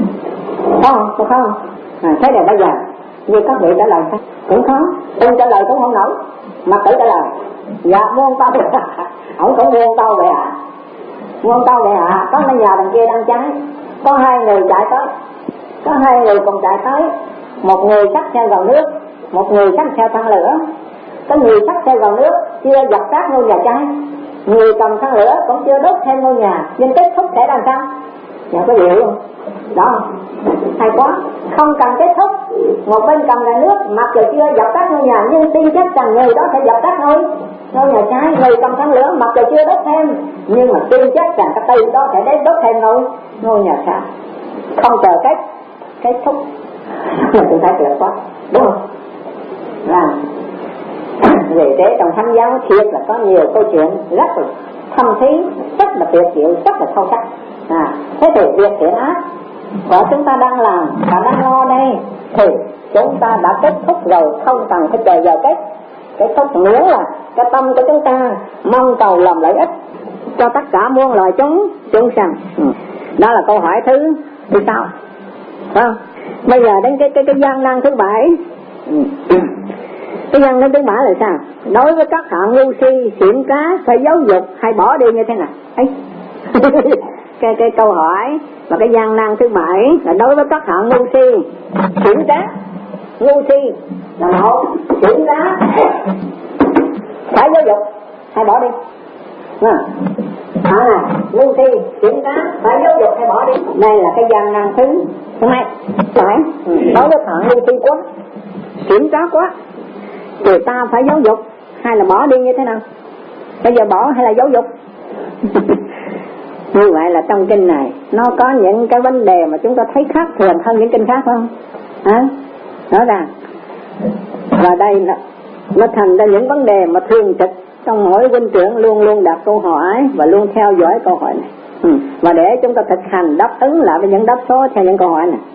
không không không. À, thế này bây giờ như các vị trả lời sao? Cũng khó, tôi trả lời cũng không nổi. Mà tự trả lời dạ muôn tao về hạ, ổng cũng muôn tao về hạ, muôn tao về hạ. Có cái nhà đằng kia đang cháy, có hai người chạy tới, có hai người cùng chạy tới, một người xách theo gầu nước, một người xách theo thang lửa. Cái người xách theo gầu nước chưa dập tắt ngôi nhà cháy, người cầm thang lửa cũng chưa đốt thêm ngôi nhà, nhưng kết thúc sẽ làm sao? Dạ có gì không? Đó, hay quá, không cần kết thúc. Một bên cầm là nước, mặc dù chưa dập tắt ngôi nhà, nhưng tin chắc rằng người đó sẽ dập tắt ngôi ngôi nhà cháy. Người cầm thang lửa, mặc dù chưa đốt thêm, nhưng mà tin chắc rằng cái tay đó sẽ đến đốt thêm ngôi ngôi nhà khác. Không chờ kết kết thúc là tôi thấy tuyệt quá, đúng không? Là về thế trong thánh giáo thiệt là có nhiều câu chuyện rất là thâm thí, rất là tuyệt diệu, rất là sâu sắc. À, thế thì việc thiện ác của chúng ta đang làm và đang lo đây thì chúng ta đã kết thúc rồi, không cần phải chờ giờ kết. cái tất nghĩa là cái tâm của chúng ta mong cầu làm lợi ích cho tất cả muôn loài chúng chúng sanh. Ừ. Đó là câu hỏi thứ thứ sáu, phải không? Bây giờ đến cái cái cái gian nan thứ bảy. Ừ. Cái gian nan thứ bảy là sao? Đối với các hạng ngu si xiển cá phải giáo dục hay bỏ đi như thế nào? Ấy. cái cái câu hỏi và cái gian nan thứ bảy là đối với các hạng ngu si xiển cá. Ngu si là một, xiển cá phải giáo dục hay bỏ đi. À, à ngu si xiển cá phải giáo dục hay bỏ đi. Đây là cái gian nan thứ thứ hai. Phải. Ừ. Đối với hạng ngu si quá, xiển cá quá, người ta phải giáo dục hay là bỏ đi như thế nào? Bây giờ bỏ hay là giáo dục? Như vậy là trong kinh này nó có những cái vấn đề mà chúng ta thấy khác thường hơn những kinh khác không? Hả? Rõ ràng. Và đây là nó thành ra những vấn đề mà thường trực trong mỗi huynh trưởng luôn luôn đặt câu hỏi và luôn theo dõi câu hỏi này. Ừ. Và để chúng ta thực hành đáp ứng lại với những đáp số theo những câu hỏi này.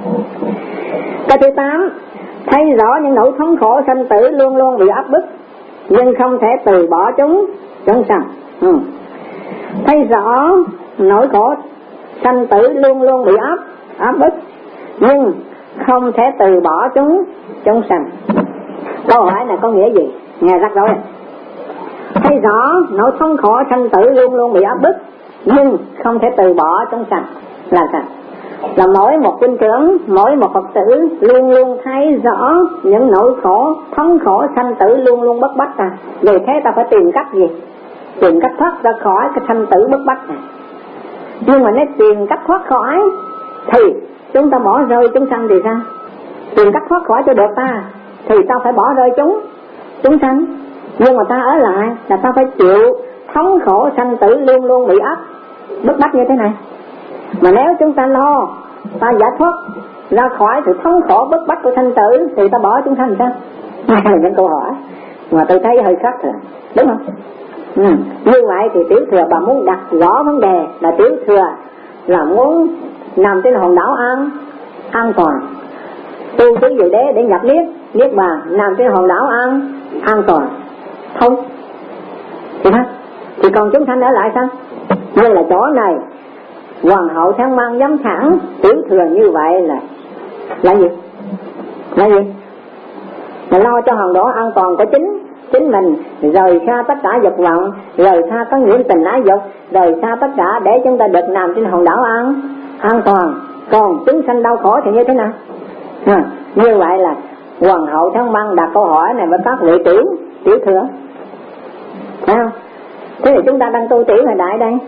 Cái thứ tám, thấy rõ những nỗi thống khổ sanh tử luôn luôn bị áp bức nhưng không thể từ bỏ chúng chúng sanh. Ừ. Thấy rõ nỗi khổ sanh tử luôn luôn bị áp áp bức nhưng không thể từ bỏ chúng chúng sanh. Câu hỏi này có nghĩa gì? Nghe rắc rối. Thấy rõ nỗi thống khổ sanh tử luôn luôn bị áp bức nhưng không thể từ bỏ chúng sanh là sao? Là mỗi một huynh trưởng, mỗi một Phật tử luôn luôn thấy rõ những nỗi khổ, thống khổ sanh tử luôn luôn bức bách ta. Vì thế ta phải tìm cách gì? Tìm cách thoát ra khỏi cái sanh tử bức bách này. Nhưng mà nếu tìm cách thoát khỏi thì chúng ta bỏ rơi chúng sanh thì sao? Tìm cách thoát khỏi cho được ta thì ta phải bỏ rơi chúng chúng sanh. Nhưng mà ta ở lại là ta phải chịu thống khổ sanh tử luôn luôn bị áp bức bách như thế này. Mà nếu chúng ta lo ta giải thoát ra khỏi sự thống khổ bức bách của sanh tử thì ta bỏ chúng sanh sao? Đây là những câu hỏi mà tôi thấy hơi khác rồi, đúng không? Ừ. Như vậy thì Tiểu Thừa bà muốn đặt rõ vấn đề là Tiểu Thừa là muốn nằm trên hòn đảo an an toàn, tu tứ diệu đế để nhập niết niết bàn, nằm trên hòn đảo an an toàn thôi thì ha. Thì còn chúng sanh ở lại sao? Nhưng là chỗ này Hoàng hậu Thang Mang dám thẳng Tiểu Thừa như vậy là là gì? Là gì? Là lo cho hòn đảo an toàn của chính chính mình, rời xa tất cả dục vọng, rời xa các nhiễm tình ái dục, rời xa tất cả để chúng ta được nằm trên hòn đảo an an toàn. Còn chúng sanh đau khổ thì như thế nào? À, như vậy là Hoàng hậu Thang Mang đặt câu hỏi này với các vị tiểu tiểu thừa, phải không? Thế thì chúng ta đang tu tiểu thời đại đây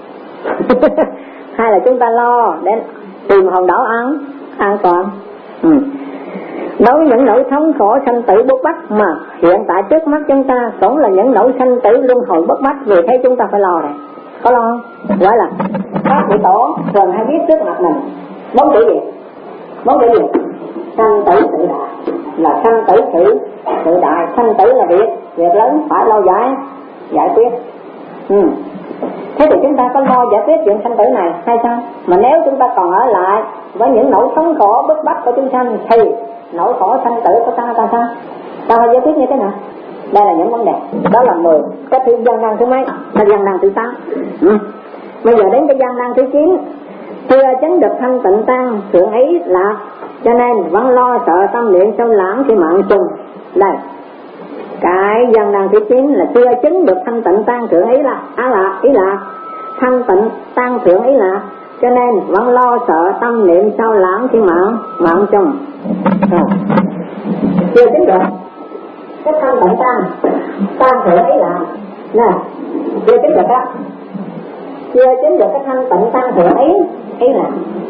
hay là chúng ta lo để tìm hòn đảo an an toàn? Ừ. Đối với những nỗi thống khổ sanh tử bức bách mà hiện tại trước mắt chúng ta cũng là những nỗi sanh tử luân hồi bức bách, vì thế chúng ta phải lo này. Có lo không? Gọi là các vị tổ thường hay biết trước mặt mình bốn chữ gì? Bốn chữ gì? Sanh tử tự đại, là sanh tử tự tự đại. Sanh tử là việc việc lớn phải lo giải giải quyết. Ừ. Thế thì chúng ta có lo giải quyết chuyện sanh tử này hay sao? Mà nếu chúng ta còn ở lại với những nỗi thống khổ bức bách của chúng sanh thì nỗi khổ sanh tử của ta ta sao? Ta phải giải quyết như thế nào? Đây là những vấn đề. Đó là mười. Cái thứ gian nan thứ mấy? Là gian nan thứ tám. Ừ. Bây giờ đến cái gian nan thứ chín. Chưa chứng được thanh tịnh tăng thượng ý lạc, cho nên vẫn lo sợ tâm niệm sâu lãng khi mạng chung. Đây, cái gian nan thứ chín là chưa chứng được thanh tịnh tăng thượng ý lạc, á lạc ý lạc, thanh tịnh tăng thượng ý lạc, cho nên vẫn lo sợ tâm niệm sâu lãng khi mạng mạng chung. À, chưa chứng được cái thanh tịnh tăng tăng thượng ý lạc, nè, chưa chứng được đó. Chưa chứng được cái thanh tịnh tăng thượng ý ý là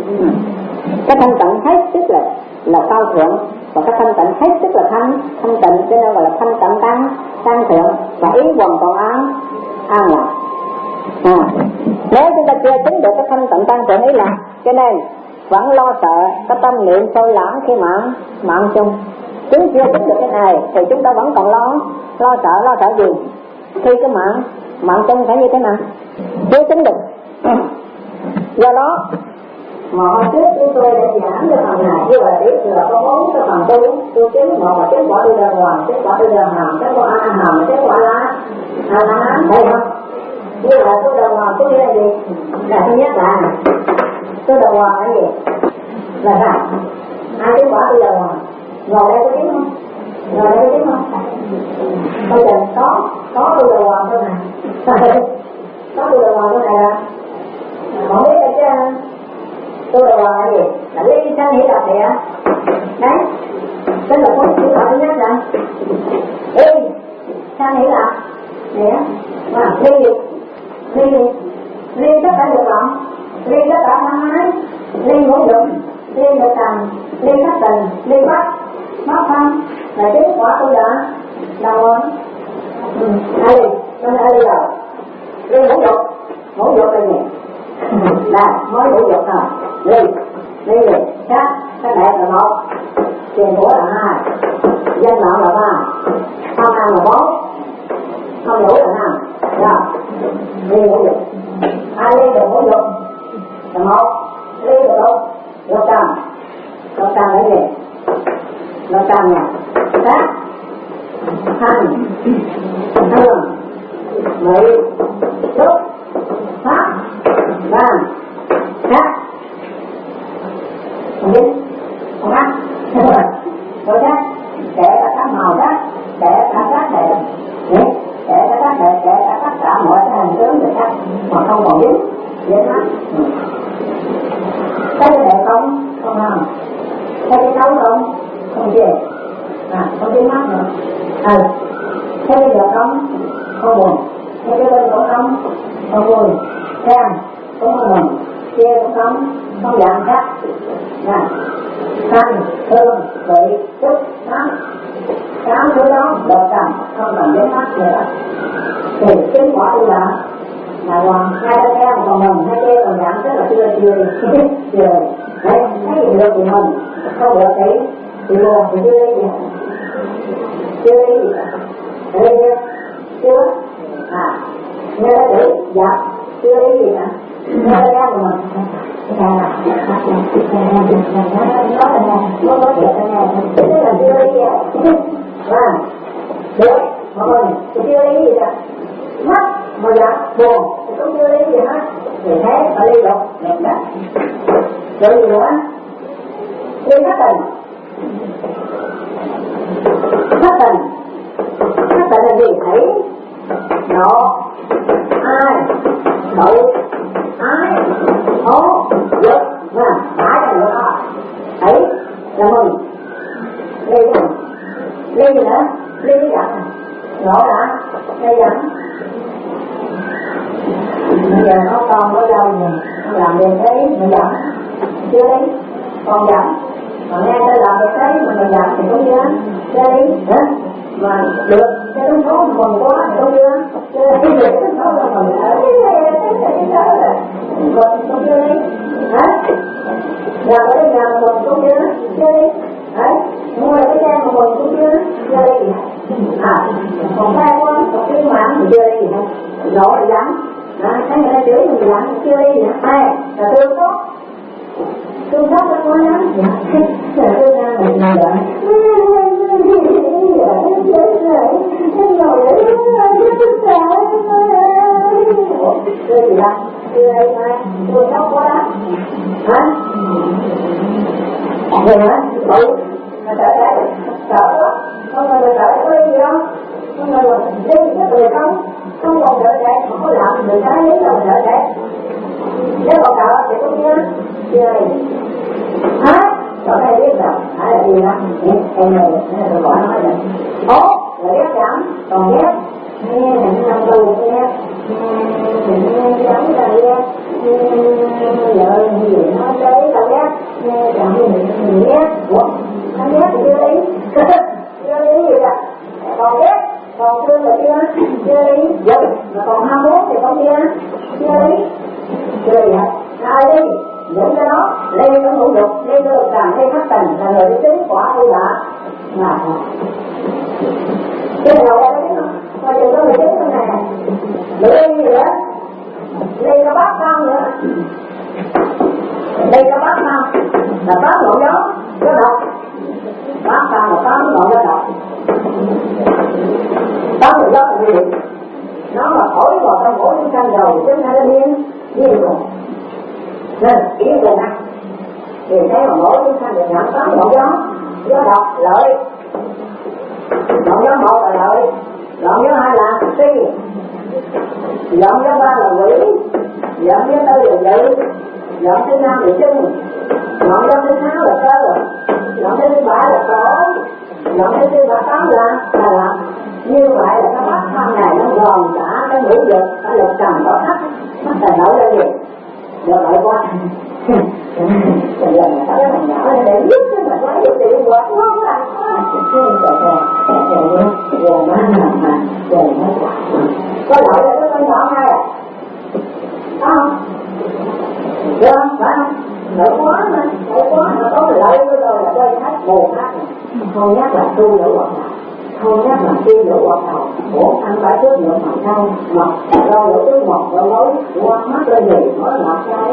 cái thanh tịnh hết sức là là cao thượng, và cái thanh tịnh hết sức là thanh thanh tịnh, cho nên gọi là thanh tịnh tăng tăng thượng, và ý hoàn toàn an an lạc. À, nếu chúng ta chưa chứng được cái thanh tịnh tăng thượng ý là, cho nên vẫn lo sợ cái tâm niệm sôi lãng khi mạng mạng chung. Chúng chưa chứng được cái này thì chúng ta vẫn còn lo lo sợ lo sợ gì? Khi cái mạng mạng chung phải như thế nào? Chưa chứng được. Do đó mà hồi trước chúng tôi đã giảng cái phần này như là biết là có bốn cái phần tu tu chứng. Một là kết quả tu đà hoàng, kết quả tu đà hàm, kết quả a hàm, kết quả lá a la hán, thấy không? Như là tu đà hoàng tu là gì? Là thứ nhất là tu đà hoàng là gì? Là sao? Ai kết quả tu đà hoàng? Ngồi đây có biết không? Ngồi đây có biết không? Bây giờ có có tu đà hoàng thôi nè. Có tu đà hoàng thôi này là không biết là chứ. Tu đà hoàng là gì? Là ly sanh hỷ lạc địa. Đấy, tức là có chữ đạo thứ nhất là ly sanh hỷ lạc địa. Và ly gì? Ly gì? Ly tất cả dục vọng, ly tất cả tham ái, ly ngũ dục, ly dục trần, ly thất tình, ly bắt mất thân là kết quả tu đà đà hoàng. Ừ, ai ly? Tôi đã ly rồi. Ly ngũ dục, ngũ dục là gì? Là mới ngũ dục thôi. Ly, ly gì? Sắc, sắc đẹp là một, tiền của là hai, danh lợi là ba, tham ăn là bốn, không đủ là năm. Rồi, ly ngũ dục. Ai ly được ngũ dục là một, ly được lục, lục trần. Lục trần là gì? Lục trần nè, sắc, thanh, hương, mỹ, xúc, pháp, vàng, sắc. Không biết, không ăn, rồi đó, kể cả các màu sắc, kể cả các đẹp, kể cả các đẹp, kể cả tất cả mọi cái hình tướng được sắc, mà không còn biết, dễ mắt. Thấy cái đẹp không? Không ăn. Thấy cái xấu không? Không chê. À, không biết mắt nữa. Ừ. Thấy cái được không? Không buồn. Thấy cái bên cũng không? Không vui. Xem cũng không mừng. Chê cũng không? Không giận sắc. Nè, thanh, hương, vị, xúc, pháp, sáu thứ đó được cầm, không cần đến mắt nữa. Thì kết quả tu đà là hoàng, hai đứa em còn mừng, hai chê còn giận, tức là chưa chưa chưa. Đấy, thấy gì được thì mừng, không được thì thì buồn, thì chưa lấy gì hết. Chưa lấy gì cả. Thấy chưa? Chưa? À, nghe nó chữ, dạ, chưa lấy gì cả. Nghe nó em của mình. Cái này là, cái này là, cái này là, nó là nè, nó có chuyện này nè, tức là chưa lấy gì hết. Vâng, được, mọi người, thì chưa lấy gì cả. Mắt, mà dạ, buồn, thì cũng chưa lấy gì hết. Thì thế, phải ly dục, đẹp đó. Rồi gì nữa? Ly thất tình. Thất tình. Thất tình là gì? Thấy, độ, ai, độ, ái, hố, dục, mà, ái là nữa đó. Thấy, là mừng. Ly gì? Ly gì nữa? Ly cái giận. Rõ đã, ly giận. Bây giờ nó con có dâu gì, nó làm việc thế, mình giận. Chưa đi, còn giận. Mà nghe ta làm việc thế, mà mình giận thì cũng chưa. Chưa đi, hả? Mà được, cái đúng số mình mừng quá thì cũng chưa. Chưa đi, được cái số là mình ở đây, đây, đây, đây, đây, đây. Còn cũng chưa đi, hả? Làm ở đây nhà mà mừng cũng chưa, chưa đi. Đấy, mua lại cái xe mà mừng cũng chưa, chưa đi gì hết. À, còn xe quá, còn cái mạng thì chưa đi gì hết. Rõ là giận. À, thấy người ta chửi mình giận chưa đi nữa. Ai? Là tương tốt. Tương tốt rất quá lắm. Là tương ra mình giận. Chưa gì đâu? Chưa đi ai? Tương tốt quá lắm. Hả? Rồi hả? Ừ. Mà sợ đấy. Sợ quá. Không phải là sợ có đi gì đâu. Không phải là đi cái người không. Không còn sợ đẹp, mà có làm người ta lấy đâu sợ đẹp. Nếu còn sợ thì có nhớ. Chưa đi. Hả? Ở đây biết rồi. Hả là gì đó? Em này, tôi gọi nói rồi. Ố, là ghét giảm. Còn ghét. Nghe là những năm tù nghe. Nghe giống là ghét. Vợ như vậy nói tới tao ghét. Nghe chồng như mình ghét. Ủa? Anh ghét thì chưa đi. Chưa đi gì cả. Còn ghét. Còn thương là chưa, chưa đi, dục, mà còn ham muốn thì không chưa, chưa đi, chưa đi hả? Ai đi, dẫn cho nó, lên cái ngũ dục, lên cái lục trần, lên thất tình, là người chứng quả tu đà, mà cái này đâu có biết không? Mà chừng có người chứng trong này, lên gì nữa, lên nó bắt con nữa, Đây có bát không? Là bát ngọn gió, gió độc. Bát sao là bát ngọn gió độc. Bát ngọn gió là gì? Nó mà thổi vào trong mỗi chúng sanh rồi, chúng ta nó điên, điên rồi. Nên, ý về nè. Thì thấy mà mỗi chúng sanh được nhận bát ngọn gió, gió độc, lợi. Ngọn gió một là lợi, ngọn gió hai là si. Ngọn gió ba là quỷ, ngọn gió tư là dự, ngọn thứ năm là chung, ngọn gió thứ sáu là cơ, ngọn thứ bảy là khổ, ngọn thứ tư và tám là là lặng. Như vậy là cái bát thân này nó gồm cả cái ngũ dục, cái lục trần có thắt, nó thành nổi lên gì? Được lợi quá. Bây giờ người ta nói thằng nhỏ này để giúp cho mình lấy được tiền quạt ngon lành quá. Cái trẻ trẻ, trẻ trẻ nữa, giờ má nằm mà, giờ nó quạt. Có lợi là nó nhỏ ngay à? Có không? Được không? Phải không? Lợi quá mà, lợi quá mà có lợi rồi là chơi hát, buồn hát này. Không nhắc là tu lửa quạt nào. Không nhắc là tiêu lửa quạt đầu, bổ ăn bãi trước nửa mặt sau, mặt rau lửa trước một rau lối, qua mắt lên gì mới ngọt trái.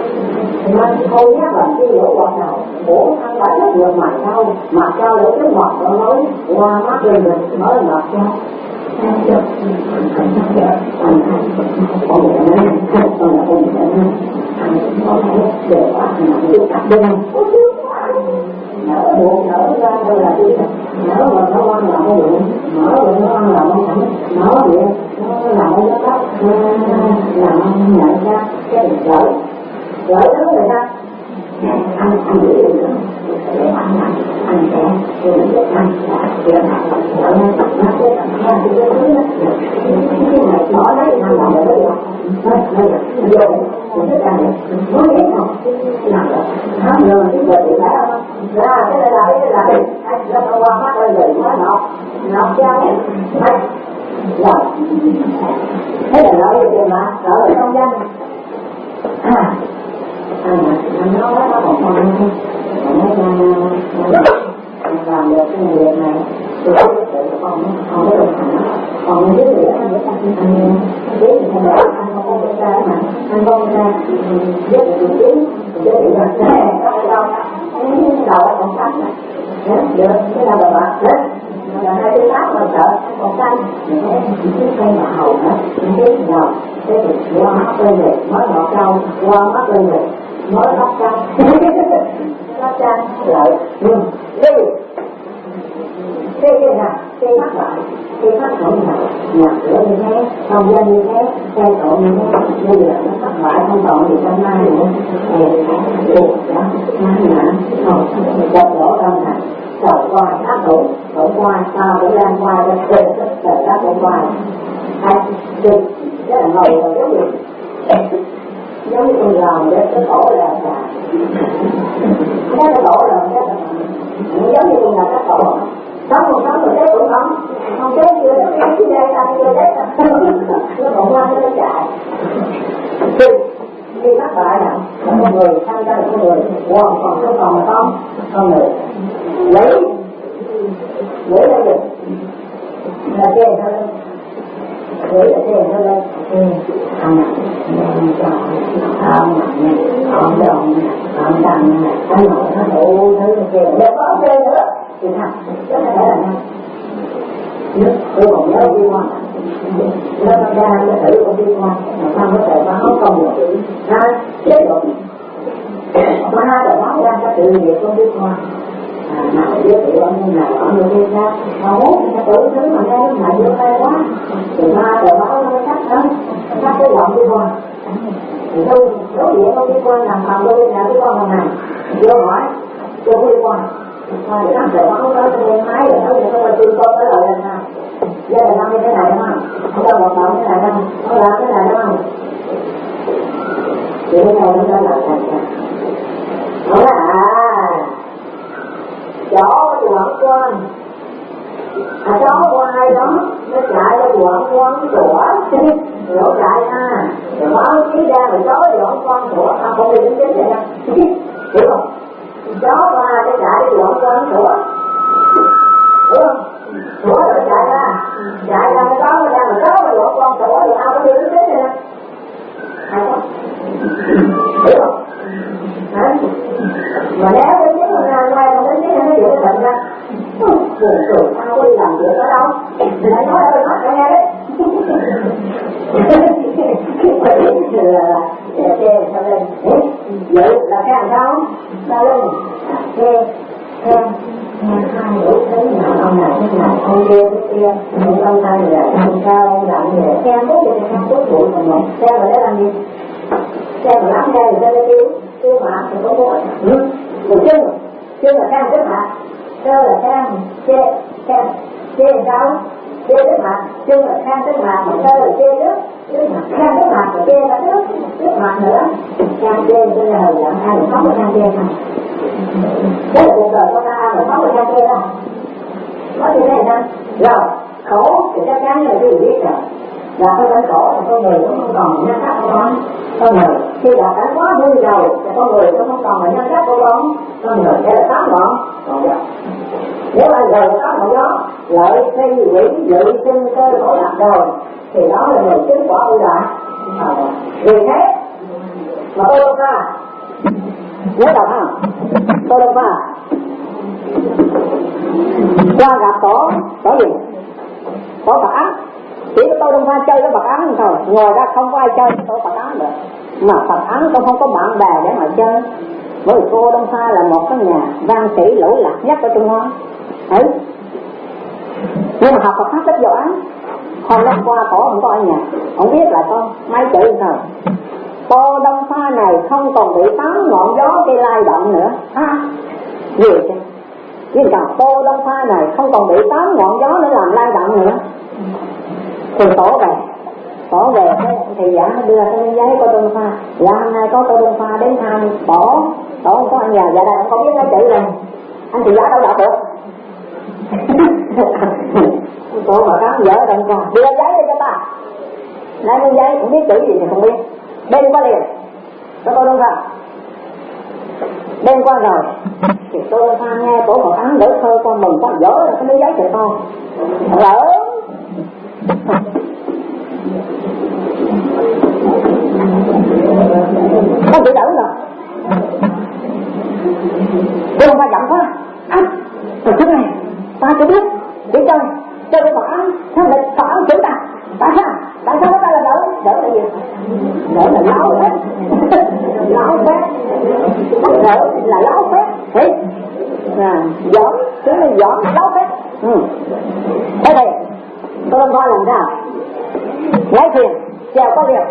Nên không nhắc là tiêu lửa quạt đầu, bổ ăn bãi trước nửa mặt sau, mặt sau lửa trước một rau lối, qua mắt lên gì mới ngọt trái. Anh chưa? Anh chưa? Anh không? Ông sẽ nói, ông là ông sẽ nói, anh có thể để quá anh nằm đi cặp bên không? Nở buồn nở ra đâu là đi nở mà nó quan là không được, nở mà nó quan là không thẳng, nở vậy nó làm nó tắt, làm nhận ra cái lợi lợi đó người ta anh anh nghĩ được đó, để anh anh anh sẽ để biết anh để anh lợi nó nó nó cái cái thứ đó cái này bỏ đấy làm làm được rồi đấy đây là vô cũng rất là có nghĩa không làm được hám lừa cái người thì phải không ra cái này là cái là cái nó không qua mắt lên rồi mới nọ nọ cha đấy rồi thế là nói về tiền mà ở ở trong danh à anh anh nói nó còn con không còn nói anh làm được cái việc này tôi có tự con không có được hẳn còn những cái anh để anh anh biết thì không anh không có được ra mà anh không ra biết được điều chính biết được là cái đâu đầu anh còn xanh này được cái nào là bạn đấy là hai cái tác mà sợ còn xanh cái cây mà hầu nữa cái đầu cái qua mắt lên rồi mới ngọt rau qua mắt lên rồi mới lắp răng lắp răng lợi đi cái cái nào cái mắt lại cái mắt không nào nhà cửa như thế không dân như thế xe cộ như thế bây giờ nó thất bại không còn gì trong mai nữa thì buộc đó mang nặng không chặt lỗ tâm thành sầu qua áp đủ đổ qua sao cũng lan qua ra từ từ áp đủ qua anh đi cái là ngồi rồi giống như giống như con gòn để cái cổ là cả cái cổ là cái giống như con gà cái cổ sống một sống rồi chết cũng không không chết chưa nó đi cái dây ta chưa chết nó còn qua nó chạy khi khi thất bại là có người tham gia được có người còn còn không còn mà không con người lấy lấy là gì là tiền thôi lấy là tiền thôi lên ăn ăn ăn đồng ăn đằng ăn nổi nó đủ thứ tiền để có tiền nữa thì thằng rất là phải là năng nước tôi còn nhớ đi qua nó ra nó thử con đi qua mà sao có thể báo không được ha chết rồi mà hai đầu báo ra cái tự việc con đi qua mà giới thiệu ông như nào ở nơi kia ra mà muốn người ta tự thứ mà nghe lúc này vô hay quá từ ba đầu báo nó cắt đó cắt cái giọng đi qua thì tôi đối diện con đi qua nằm phòng tôi nhà đi qua phòng này vô hỏi tôi đi qua mà để làm sao không có cái máy rồi nó sẽ có tiêu con tới lợi lần nào gia đình làm như thế này đúng không không có một động thế này đâu không làm thế này đúng không thì thế này nó sẽ làm thành ra nói là chó quẩn quanh à chó quay đó nó chạy ra quẩn quanh sủa rồi chạy ha rồi báo chí ra rồi chó quẩn quanh sủa à không đi đến chính vậy đâu hiểu không chó qua cái chạy đi quẩn quanh sủa hiểu không sủa rồi chạy ra chạy ra cái chó nó ra mà chó mà quẩn quanh sủa thì ai có đi đến chính vậy đâu hay không hiểu không ơi mắt cho nghe đấy. Là chê sao lên vậy là cái làm sao ra lên chê xem hai đủ thấy nào ông này thế nào ông kia cái kia những ông này là ông sao ông làm gì xem tốt thì xem tốt bụi mà một xem rồi để làm gì xem mà lắm đây rồi để kêu kêu mà thì có có rồi chân chân là xem trước mặt cơ là xem chê xem chê sao chê trước mặt chân là xem trước mặt mà cơ là chê trước trước mặt xem trước mặt và chê là trước trước mặt nữa xem chê cho nên là dạng ai cũng không có xem chê không đó là cuộc đời của ta ai cũng không có xem chê đâu nói như thế này rồi khổ thì chắc chắn là quý vị biết rồi là cái cảnh khổ thì con người cũng không còn nhân cách của con con người khi là cảnh quá vui rồi thì con người cũng không còn là nhân cách của con con người sẽ là tám ngọn còn vậy nếu anh rồi tám ngọn gió lợi phi quỷ dự sinh cơ khổ lạc rồi thì đó là người chứng quả ưu đại vì thế mà tôi đông pha nhớ đọc không tôi đông pha qua gặp tổ tổ gì tổ Phật Ấn chỉ có tôi đông pha chơi với Phật Ấn thôi ngồi ra không có ai chơi với tổ Phật Ấn được mà Phật Ấn cũng không có bạn bè để mà chơi bởi vì cô Đông Pha là một cái nhà văn sĩ lỗi lạc nhất ở Trung Hoa ấy nhưng mà học Phật pháp rất giỏi hôm năm qua tổ không có ở nhà không biết là con mấy chữ thôi cô Đông Pha này không còn bị tám ngọn gió cây lai động nữa ha gì chứ chứ còn cô Đông Pha này không còn bị tám ngọn gió để làm lai động nữa thì tổ về tổ về thì giả nó đưa cái giấy của Đông Pha dạ hôm nay có cô Đông Pha đến thăm tổ tổ không có ở nhà dạ đây không có biết nói chữ này anh thì giả đâu đọc được tổ mà khám dở Đông Pha đưa giấy đi cho ta nói cái giấy cũng biết chữ gì thì không biết đem qua liền cho cô Đông Pha đem qua rồi thì cô Đông Pha nghe tổ một khám đỡ thơ con mừng con dở là cái giấy thì con lỡ con tự đỡ rồi cô không phải giọng quá anh từ trước này ta chỉ biết chỉ chơi chơi với Phật Ấn sao lại Phật Ấn chửi ta tại sao tại sao nó ta là đỡ đỡ là gì đỡ là láo phép láo phép đỡ là láo phép thế à giỏi chứ là giỏi láo phép ừ thế đây tôi không coi làm sao lái thuyền chèo có liền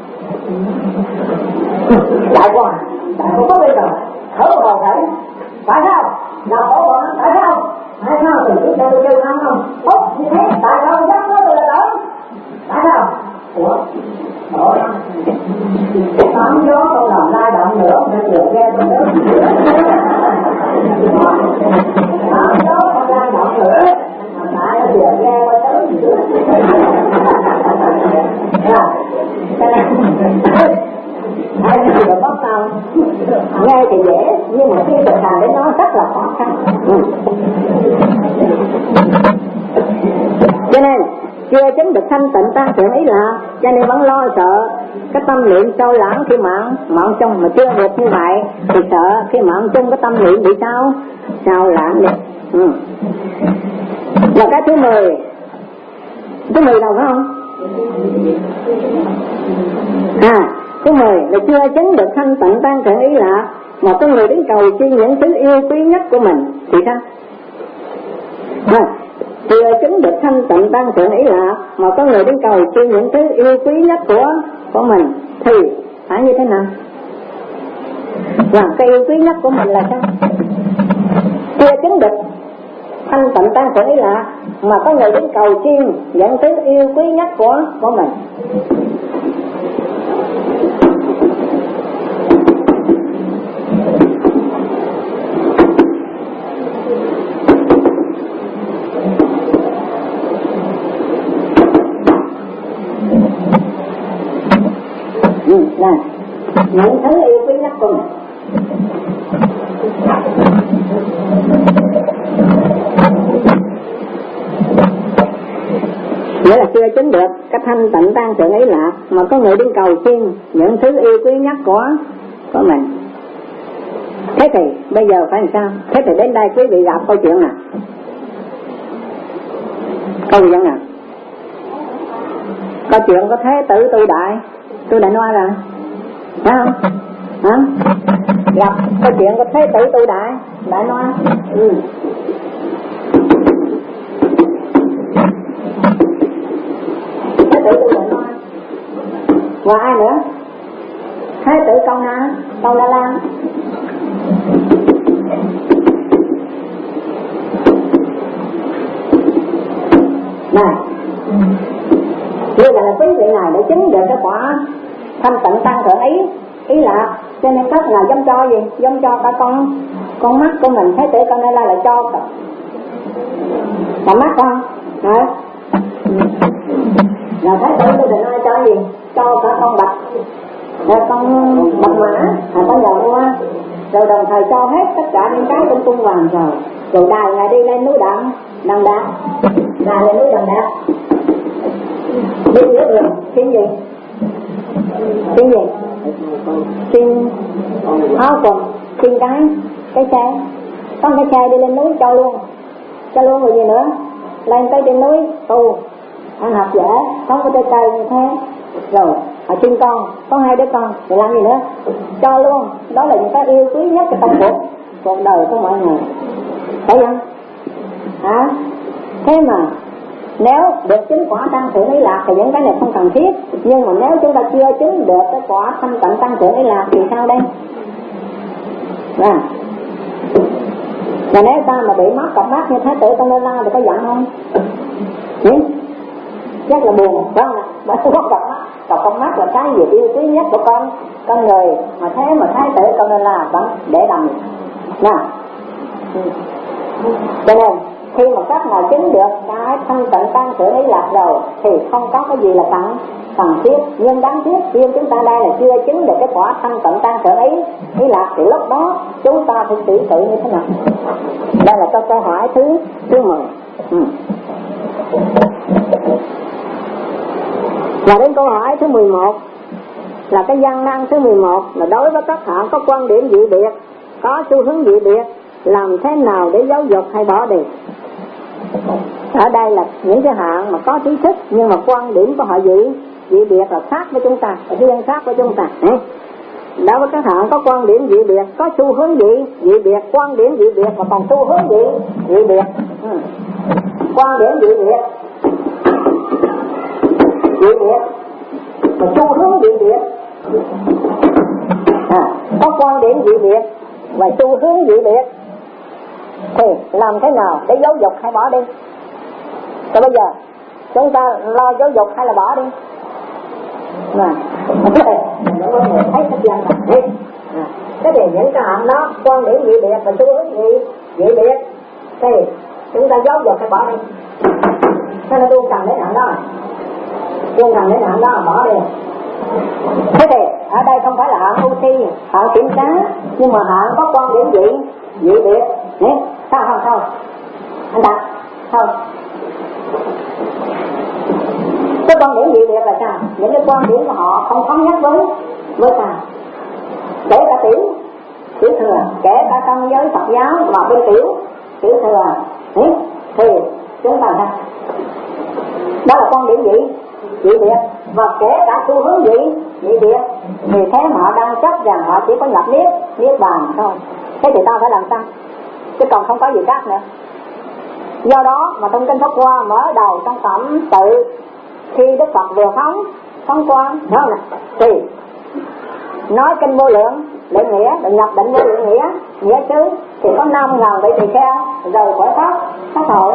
đại qua đại không có bây giờ thở vào thể tại sao nào khổ bọn tại sao tại sao thì chúng ta kêu không không tốt như thế tại sao dám nói tôi là đỡ tại sao ủa ủa tám gió không làm lai động nữa nên được nghe tôi nữa tám gió không lai động nữa tại nó được nghe qua tới ai thì được bóc tao nghe thì dễ nhưng mà khi thực hành đến nó rất là khó khăn ừ. Cho nên chưa chứng được thanh tịnh tăng trưởng ý là cho nên vẫn lo sợ cái tâm niệm sâu lãng khi mạng mạng trong mà chưa được như vậy thì sợ khi mạng chung cái tâm niệm bị sao sao lãng đi ừ. Và cái thứ mười thứ mười đâu phải không à thứ mười là chưa chứng được thanh tịnh tăng trưởng ý là mà có người đến cầu xin những thứ yêu quý nhất của mình thì sao à, chưa chứng được thanh tịnh tăng trưởng ý là mà có người đến cầu xin những thứ yêu quý nhất của của mình thì phải như thế nào và cái yêu quý nhất của mình là sao chưa chứng được thanh tịnh tăng trưởng ý là mà có người đến cầu xin những thứ yêu quý nhất của của mình ừ, này những thứ yêu quý nhất của mình nghĩa là chưa chứng được cái thanh tịnh tăng trưởng ý lạc mà có người đến cầu xin những thứ yêu quý nhất của của mình. Thế thì bây giờ phải làm sao? Thế thì đến đây quý vị gặp câu chuyện nào? Câu chuyện nào? Có chuyện có thế tử tu đại, tu đại nói rồi, phải không? Hả? Gặp có chuyện có thế tử tu đại, đại nói. Ừ. Thế tử tu đại nói. Và ai nữa? Thế tử Công Na, Công Na Lan. Này, như vậy là quý vị này để chứng được cái quả thanh tịnh tăng thượng ý, ý là cho nên các ngài dám cho gì, dám cho cả con con mắt của mình. Thế tử Công Na Lan là cho cả mắt con, hả? Rồi thế tử tôi định ai cho gì, cho cả con bạch, rồi con bạch mã, à, con dầu mua, rồi đồng thời cho hết tất cả những cái trong cung vàng rồi. Rồi đài ngài đi lên núi Đặng, Đằng Đạt, đài lên núi Đằng Đạt, đi giữa đường, xin gì? Xin gì? Xin áo quần, xin cái, cái xe, có cái xe đi lên núi cho luôn, cho luôn rồi gì nữa? Lên tới trên núi tu, ăn học dễ, không có trái cây như thế. Rồi, ở xin con, có hai đứa con, thì làm gì nữa? Cho luôn, đó là những cái yêu quý nhất trong cuộc, cuộc đời của mọi người. Thấy không? Hả? Thế mà nếu được chứng quả tăng thượng ý lạc thì những cái này không cần thiết. Nhưng mà nếu chúng ta chưa chứng được cái quả thanh tịnh tăng thượng ý lạc thì sao đây? À. Và nếu ta mà bị mất cặp mắt như Thái tử Công Na Lan thì có giận không? Ừ? Rất là buồn, phải không ạ? Bởi vì có cặp mắt, cặp con mắt là cái gì yêu quý nhất của con con người, mà thế mà Thái tử Công Na Lan vẫn để đầm. Nè. Cho nên khi mà các ngài chứng được cái thanh tịnh tăng thượng ý lạc rồi thì không có cái gì là cần cần thiết. Nhưng đáng tiếc riêng chúng ta đây là chưa chứng được cái quả thanh tịnh tăng thượng ý ý lạc thì lúc đó chúng ta phải xử sự như thế nào? Đây là câu câu hỏi thứ thứ mười. Ừ. Và đến câu hỏi thứ mười một là cái văn năng thứ mười một là đối với các hạng có quan điểm dị biệt, có xu hướng dị biệt, làm thế nào để giáo dục hay bỏ đi? Ở đây là những cái hạng mà có trí thức nhưng mà quan điểm của họ dị dị biệt là khác với chúng ta, riêng khác với chúng ta. Đối với các hạng có quan điểm dị biệt, có xu hướng dị dị biệt, quan điểm dị biệt và còn xu hướng dị dị biệt. Ừ. Quan điểm dị biệt, dị biệt và xu hướng dị biệt. À, có quan điểm dị biệt và xu hướng dị biệt thì làm thế nào để giáo dục hay bỏ đi? Rồi bây giờ chúng ta lo giáo dục hay là bỏ đi? Nè, thấy cái dân này. Cái thì những cái hạng đó quan điểm dị biệt và xu hướng dị dị biệt thì chúng ta giáo dục hay bỏ đi? Thế là tôi cần đến hạng đó, tôi cần đến hạng đó bỏ đi. Thế thì ở đây không phải là hạng ưu thi, hạng kiểm tra, nhưng mà hạng có quan điểm dị dị biệt. Nè, sao không không? Anh Đạt, không? Cái quan điểm dị biệt là sao? Những cái quan điểm của họ không thống nhất với với ta. Kể cả tiểu tiểu thừa, kể cả trong giới Phật giáo mà bên tiểu tiểu thừa, ừ, thì chúng ta sao? Đó là quan điểm dị dị biệt, và kể cả xu hướng dị dị biệt, thì thế họ đang chấp rằng họ chỉ có nhập niết niết bàn thôi. Thế thì ta phải làm sao? Chứ còn không có gì khác nữa. Do đó mà trong kinh Pháp Hoa mở đầu trong phẩm tự khi Đức Phật vừa phóng phóng quang, đúng không? Thì nói kinh vô lượng định nghĩa, định nhập định vô lượng nghĩa, nghĩa chứ thì có năm ngàn vị tỳ kheo rời khỏi pháp pháp hội,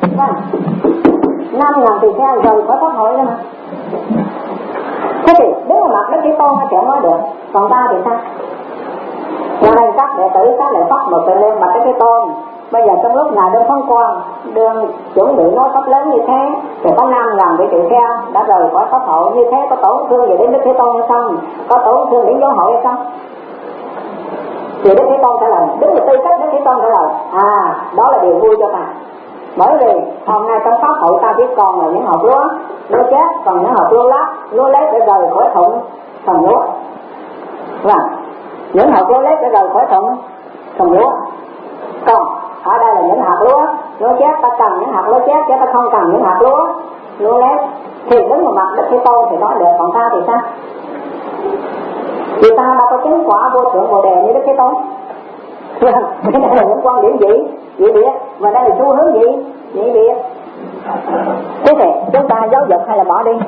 năm ngàn tỳ kheo rời khỏi pháp hội đó mà. Thế thì đứng mặt Đức Thế Tôn sẽ nói được, còn ta thì sao? Cho nên các đệ tử các lệ pháp một tự lên mặt Đức Thế Tôn. Bây giờ trong lúc ngài đương phóng quang, đương chuẩn bị nói pháp lớn như thế, thì có năm ngàn vị tỳ kheo đã rời khỏi pháp hội, như thế có tổn thương gì đến Đức Thế Tôn hay không? Có tổn thương đến giáo hội hay không? Thì Đức Thế Tôn trả lời, đúng là tư cách Đức Thế Tôn trả lời, à đó là điều vui cho ta. Bởi vì hôm nay trong pháp hội ta biết còn là những hộp lúa lúa chết, còn những hộp lúa lát lúa lét để rời khỏi thùng thùng lúa, và những hộp lúa lét để rời khỏi thùng thùng lúa. Còn ở đây là những hạt lúa lúa chết, ta cần những hạt lúa chết chứ ta không cần những hạt lúa lúa lét. Thì đứng vào mặt Đức Thế Tôn thì nói được, còn ta thì sao? Vì ta đâu có chứng quả vô thượng bồ đề như Đức Thế Tôn. Cái này là những quan điểm gì? Vậy biệt, và đây là xu hướng gì? Vậy biệt. Thế thì chúng ta giáo dục hay là bỏ đi?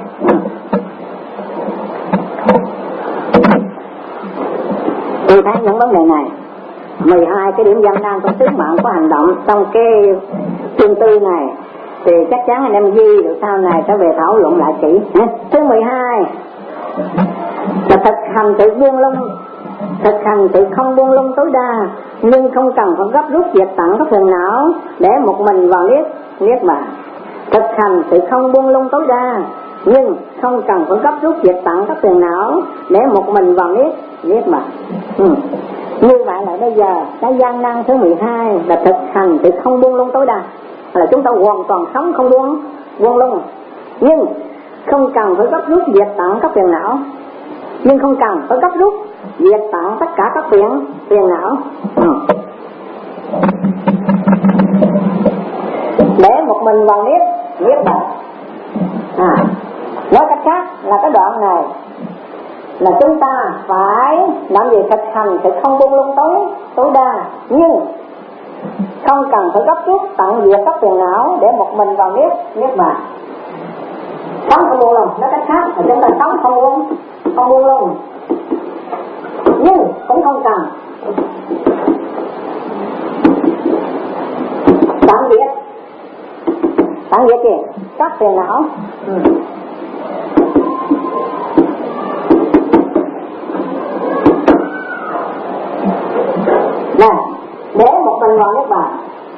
Tôi thấy những vấn đề này mười hai cái điểm gian nan trong sứ mạng của hành động trong cái chương tư này thì chắc chắn anh em ghi được sau này sẽ về thảo luận lại kỹ. Thứ mười hai là thực hành sự buông lung, thực hành sự không buông lung tối đa, nhưng không cần phải gấp rút diệt tận các phiền não để một mình vào niết niết bàn. Thực hành sự không buông lung tối đa, nhưng không cần phải gấp rút diệt tận các phiền não để một mình vào niết niết bàn. Ừ. Như vậy là bây giờ cái gian nan thứ mười hai là thực hành sự không buông lung tối đa, là chúng ta hoàn toàn sống không buông buông lung, nhưng không cần phải gấp rút diệt tận các phiền não, nhưng không cần phải gấp rút diệt tận tất cả các phiền phiền não. Ừ. Để một mình vào niết niết bàn. À, nói cách khác là cái đoạn này là chúng ta phải làm gì? Thực hành sự không buông lung tối tối đa, nhưng không cần phải gấp rút tận diệt các phiền não để một mình vào niết niết bàn. Sống không buông lung, nói cách khác là chúng ta sống không buông không buông lung, nhưng cũng không cần tận diệt tận diệt gì? Các phiền não. Ừ. Nè, để một mình vào niết bàn.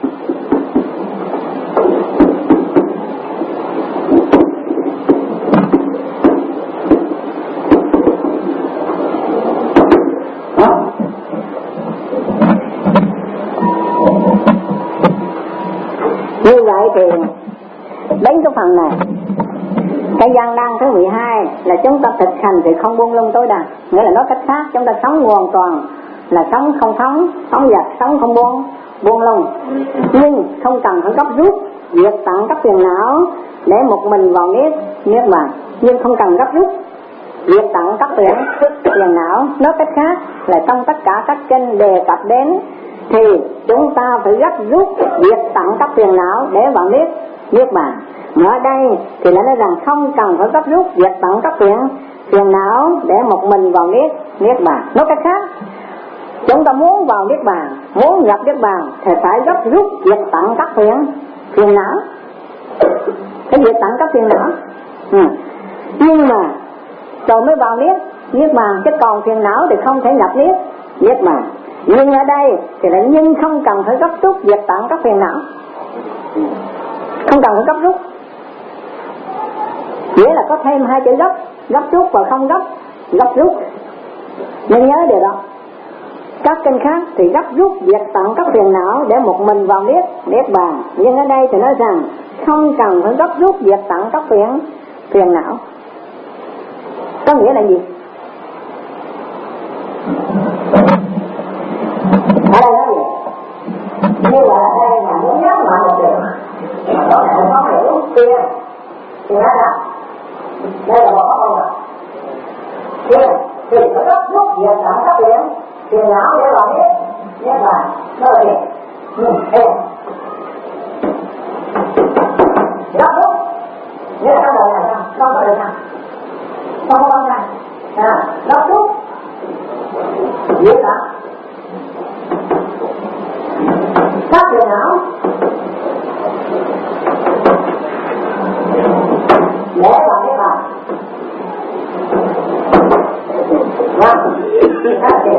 Như vậy thì đến cái phần này, cái gian nan thứ mười hai là chúng ta thực hành thì không buông lung tối đa, nghĩa là nói cách khác chúng ta sống hoàn toàn là sống không phóng, sống giật, sống không buông buông lung, nhưng không cần phải gấp rút diệt tận các phiền não để một mình vào niết niết bàn, nhưng không cần gấp rút diệt tận các phiền phiền não. Nói cách khác là trong tất cả các kinh đề cập đến thì chúng ta phải gấp rút diệt tận các phiền não để vào niết niết bàn. Mà ở đây thì lại nói rằng không cần phải gấp rút diệt tận các phiền phiền não để một mình vào niết niết bàn. Nói cách khác, chúng ta muốn vào niết bàn, muốn gặp niết bàn thì phải gấp rút diệt tận các phiền phiền não, phải diệt tận các phiền não. Ừ. Nhưng mà rồi mới vào niết niết bàn, chứ còn phiền não thì không thể nhập niết niết bàn. Nhưng ở đây thì là nhưng không cần phải gấp rút diệt tận các phiền não, không cần phải gấp rút, nghĩa là có thêm hai chữ gấp, gấp rút và không gấp gấp rút. Nên nhớ điều đó. Các kinh khác thì gấp rút diệt tận các phiền não để một mình vào niết niết bàn, nhưng ở đây thì nói rằng không cần phải gấp rút diệt tận các phiền phiền não. Có nghĩa là gì? Ở đây nói gì? Như vậy là đây là muốn nhắc lại một điều mà có thể có hiểu kia thì nói là đây là một cái câu này kia thì phải gấp rút diệt tận các phiền phiền não để vào niết niết bàn. Đó là gì? Ừ, em gấp rút nghĩa là cái lời này không không có được nào, không có âm thanh. À, gấp rút diệt tận các phiền não để vào niết bàn. Vâng, các chị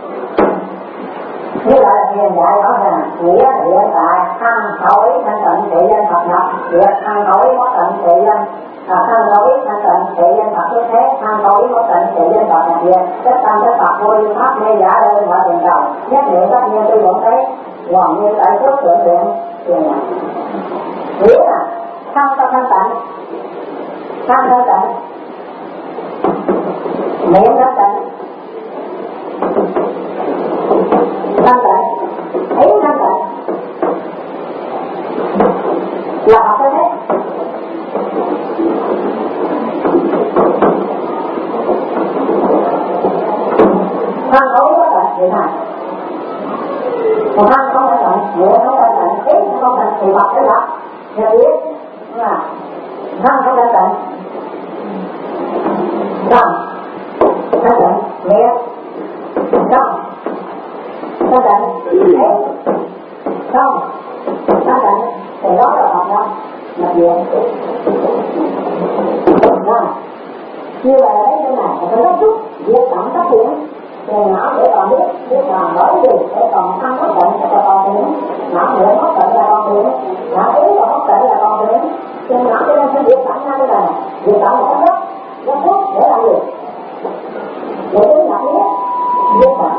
như vậy là thiền dạy rõ ràng nghĩa hiện tại thân khẩu ý thanh tịnh trị danh Phật nhập, việc thân khẩu ý có tịnh trị danh thân khẩu ý thanh tịnh trị danh Phật xuất thế, thân khẩu ý có tịnh trị danh Phật nhập diệt, tất tâm tất Phật vô liên pháp mê giả đơn và tiền cầu, nhất niệm tất nhiên tư luận thế, hoàn như tại trước thượng điện tiền nhập. Nghĩa là thân tâm thanh tịnh, thân thanh tịnh, niệm thanh tịnh, thanh tịnh, ý thanh tịnh là học thế. người này. Còn thân không phải vậy, nghĩa không phải vậy, ý không phải thì bật cái bật, nghe biết là thân không phải vậy, không, không vậy, nghĩa, không, không vậy, ý, không, không vậy, thì đó là học đó, là gì? Rồi, như vậy là đấy cái này, phải nói chút, việc tổng tác hiện. Người não để còn biết, biết là nói gì, để còn ăn mất bệnh là còn hiểu. Não để mất bệnh là còn hiểu. Não ý còn mất bệnh là còn hiểu. Nhưng não cho nên phải việc tặng ngay đây này. Việc tặng là cái gốc, gốc thuốc để làm gì? Để ý là biết, biết mà.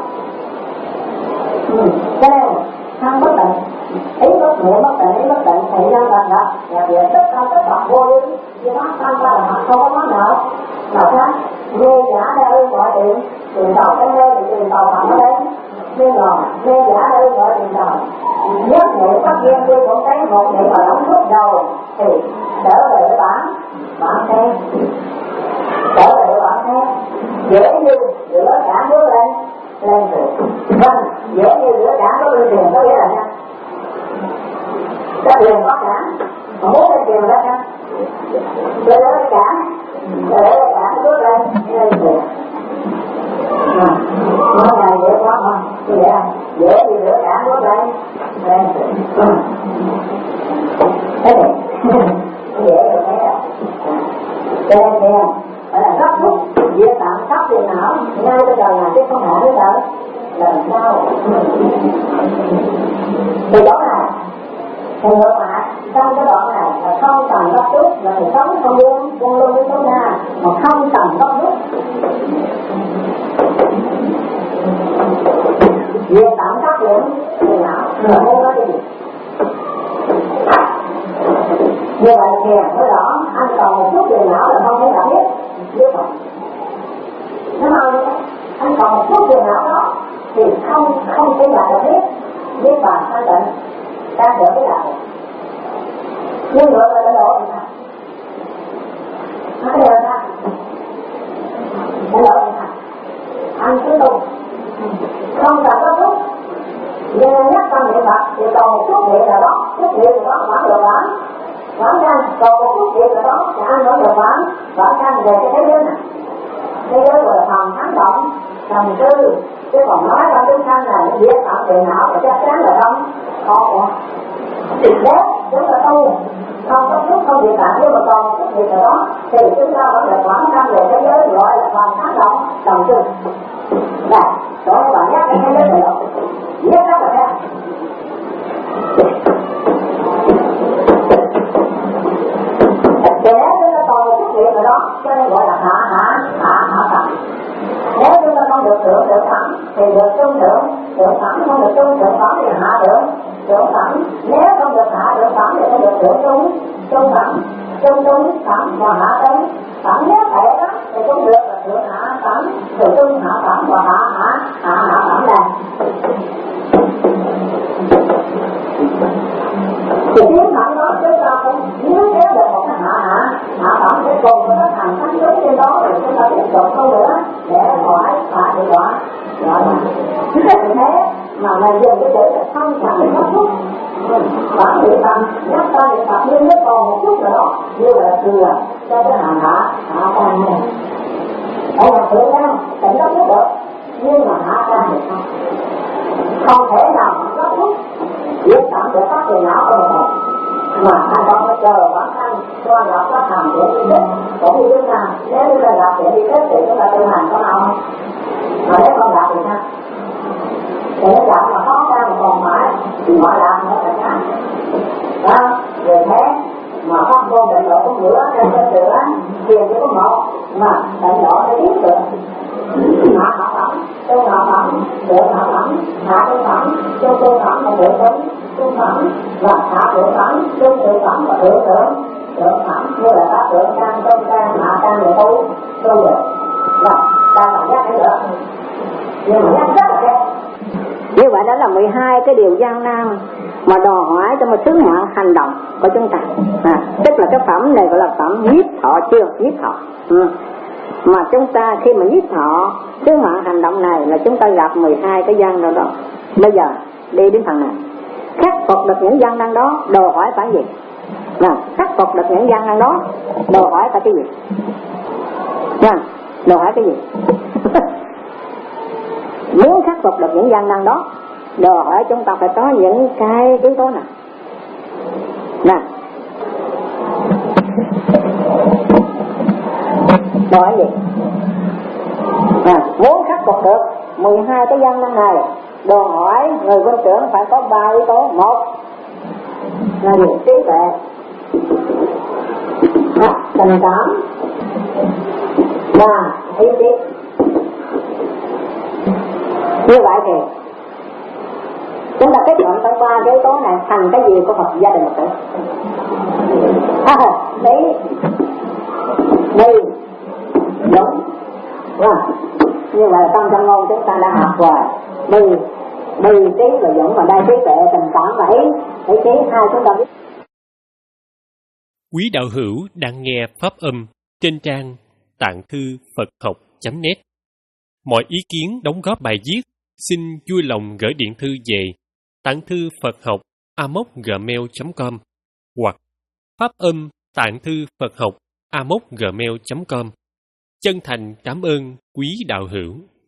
Cho nên, ăn mất bệnh, ý mất miệng mất bệnh, ý mất bệnh, thì nhân bệnh đó. Nhà việc tất cả tất cả vô lý. Vì nó ăn qua là họ không có món nào. Mà khác, nghe giả ra ư gọi điện. Tiền tàu cái nơi thì tiền tàu thẳng ở đây. Nhưng rồi, nghe giả ư gọi tiền tàu. Nhất nghệ phát ghen tôi cũng thấy một nghệ mà đóng thuốc đầu. Thì trở về với bản, bản xem. Trở về với bản xem. Dễ như giữa cả nước lên, lên rồi. Vâng, dễ như giữa cả nước lên tiền có nghĩa là nha. Cái tiền có cả, mà muốn lên tiền là nha. Để lấy cả, để lấy cả nước lên, lên rồi. À, nó ngày dễ quá không? Dễ, dễ thì rửa cả nước đây. Đây. Thế này. Dễ rồi thấy à. Đây nè, phải là rất lúc việc tạm cấp tiền não, ngay bây giờ là chứ không hả bây giờ. Làm sao? Thì đó là thì ngược lại, trong cái đoạn này là không cần gấp rút, là mình sống không buông, buông luôn với số nhà, mà không cần gấp rút. Việc tạm tác điểm thì nào là không có gì. Như vậy kìa, mới rõ, anh còn một chút tiền não là không thể nào biết. Biết không? Nó nói như thế, anh còn một chút tiền não đó thì không không thể nào được biết. Biết bà thanh tịnh, đang đỡ cái đạo. Nhưng ngược lại là độ thì sao? Nó cái điều sao? Nó độ thì sao? Anh cứ tu, không cần có thuốc. Nghe nhắc tâm niệm Phật thì còn một chút niệm là đó, chút niệm là đó vẫn được bán. Bán nhanh, còn một chút niệm là đó thì anh vẫn được bán. Bán nhanh về cái thế giới này. Thế giới gọi là thần thắng động, thần tư. Chứ còn nói trong chúng sanh là những việc tạo tiền não và chắc chắn là không. Ồ, đấy, chúng ta tu, không có thuốc không việc tạo, nhưng mà còn một chút việc là đó thì chúng ta vẫn được bán nhanh về thế giới gọi là thần thắng động, thần tư. Này, đó các bạn nhắc cái thế giới này đâu? Nhắc đó là thế. Để chúng ta còn một chút việc rồi đó, cho nên gọi là hạ hạ, hạ hạ thẳng. Nếu chúng ta không được thượng thượng thẳng, thì được trung thượng, thượng thẳng không được trung thượng thẳng thì hạ thượng, thượng thẳng. Nếu không được hạ thượng thẳng thì không được thượng trung, trung thẳng, trung trung thẳng và hạ thẳng. Thẳng nếu thể đó thì cũng được là thượng hạ thẳng, thượng trung hạ thẳng và hạ hạ hạ hạ thẳng này. Thì tiếng thẳng đó chúng ta cũng nếu kéo được một cái hạ hạ hạ thẳng sẽ cùng với cái thằng thắng đúng trên đó rồi chúng ta tiếp tục không nữa để hỏi hạ thì quả gọi là chứ thế mà này dùng cái chữ là không cần có chút bản luyện tâm nhắc ta luyện tập nhưng nếu còn một chút nữa đó như là thừa cho cái hạ hạ hạ càng này ở nhà thượng nhau tỉnh đó biết được nhưng mà hạ càng thì không không thể nào có chút việc tạm để phát tiền não ở một mà anh không có chờ bản thân cho gặp các thằng để đi thích cũng như chúng ta nếu chúng ta gặp để đi thích thì chúng ta tu hành có nào không mà nếu không gặp thì sao thì nó gặp mà khó khăn mà còn mãi thì mọi làm nó phải khác đó về thế mà phát ngôn định độ cũng nữa nên cho sửa tiền chỉ có một mà định độ để tiếp được hạ hạ phẩm trung hạ phẩm thượng hạ phẩm hạ trung phẩm trung trung phẩm và thượng trung trung phẩm và hạ thượng phẩm trung thượng phẩm và thượng thượng thượng phẩm như là các thượng căn trung căn hạ căn để tu tu được và ta phải nhắc cái nữa nhưng mà nhắc rất là đẹp. Như vậy đó là mười hai cái điều gian nan mà đòi hỏi cho một sứ mạng hành động của chúng ta à, tức là cái phẩm này gọi là phẩm nhiếp thọ chưa nhiếp thọ ừ. Mà chúng ta khi mà nhiếp thọ Sứ mạng hành động này là chúng ta gặp mười hai cái gian nào đó. Bây giờ đi đến phần này, khắc phục được những gian năng đó, đòi hỏi phải gì? Nào, khắc phục được những gian năng đó, đòi hỏi phải cái gì? Nào, đòi hỏi cái gì? Muốn khắc phục được những gian năng đó, đòi hỏi chúng ta phải có những cái yếu tố nào? Nào, đòi hỏi gì? À, muốn khắc phục được mười hai cái gian năng này, đòi hỏi người huynh trưởng phải có ba yếu tố. Một là gì? Trí tuệ, à, tình cảm và ý chí. Như vậy thì chúng ta kết luận trong ba cái yếu tố này thành cái gì của Phật gia đình Phật tử? À, đấy, đây, đúng, đúng. Như vậy trong trong ngôn chúng ta đã học rồi. Bì, bì trí và dũng, và đây trí tuệ, tình cảm và ý, ý chí hai chúng ta biết. Quý đạo hữu đang nghe pháp âm trên trang tạng thư Phật học chấm net. Mọi ý kiến đóng góp bài viết xin vui lòng gửi điện thư về tạng thư Phật học a m o gmail chấm com hoặc pháp âm tạng thư Phật học a m o gmail chấm com. Chân thành cảm ơn quý đạo hữu.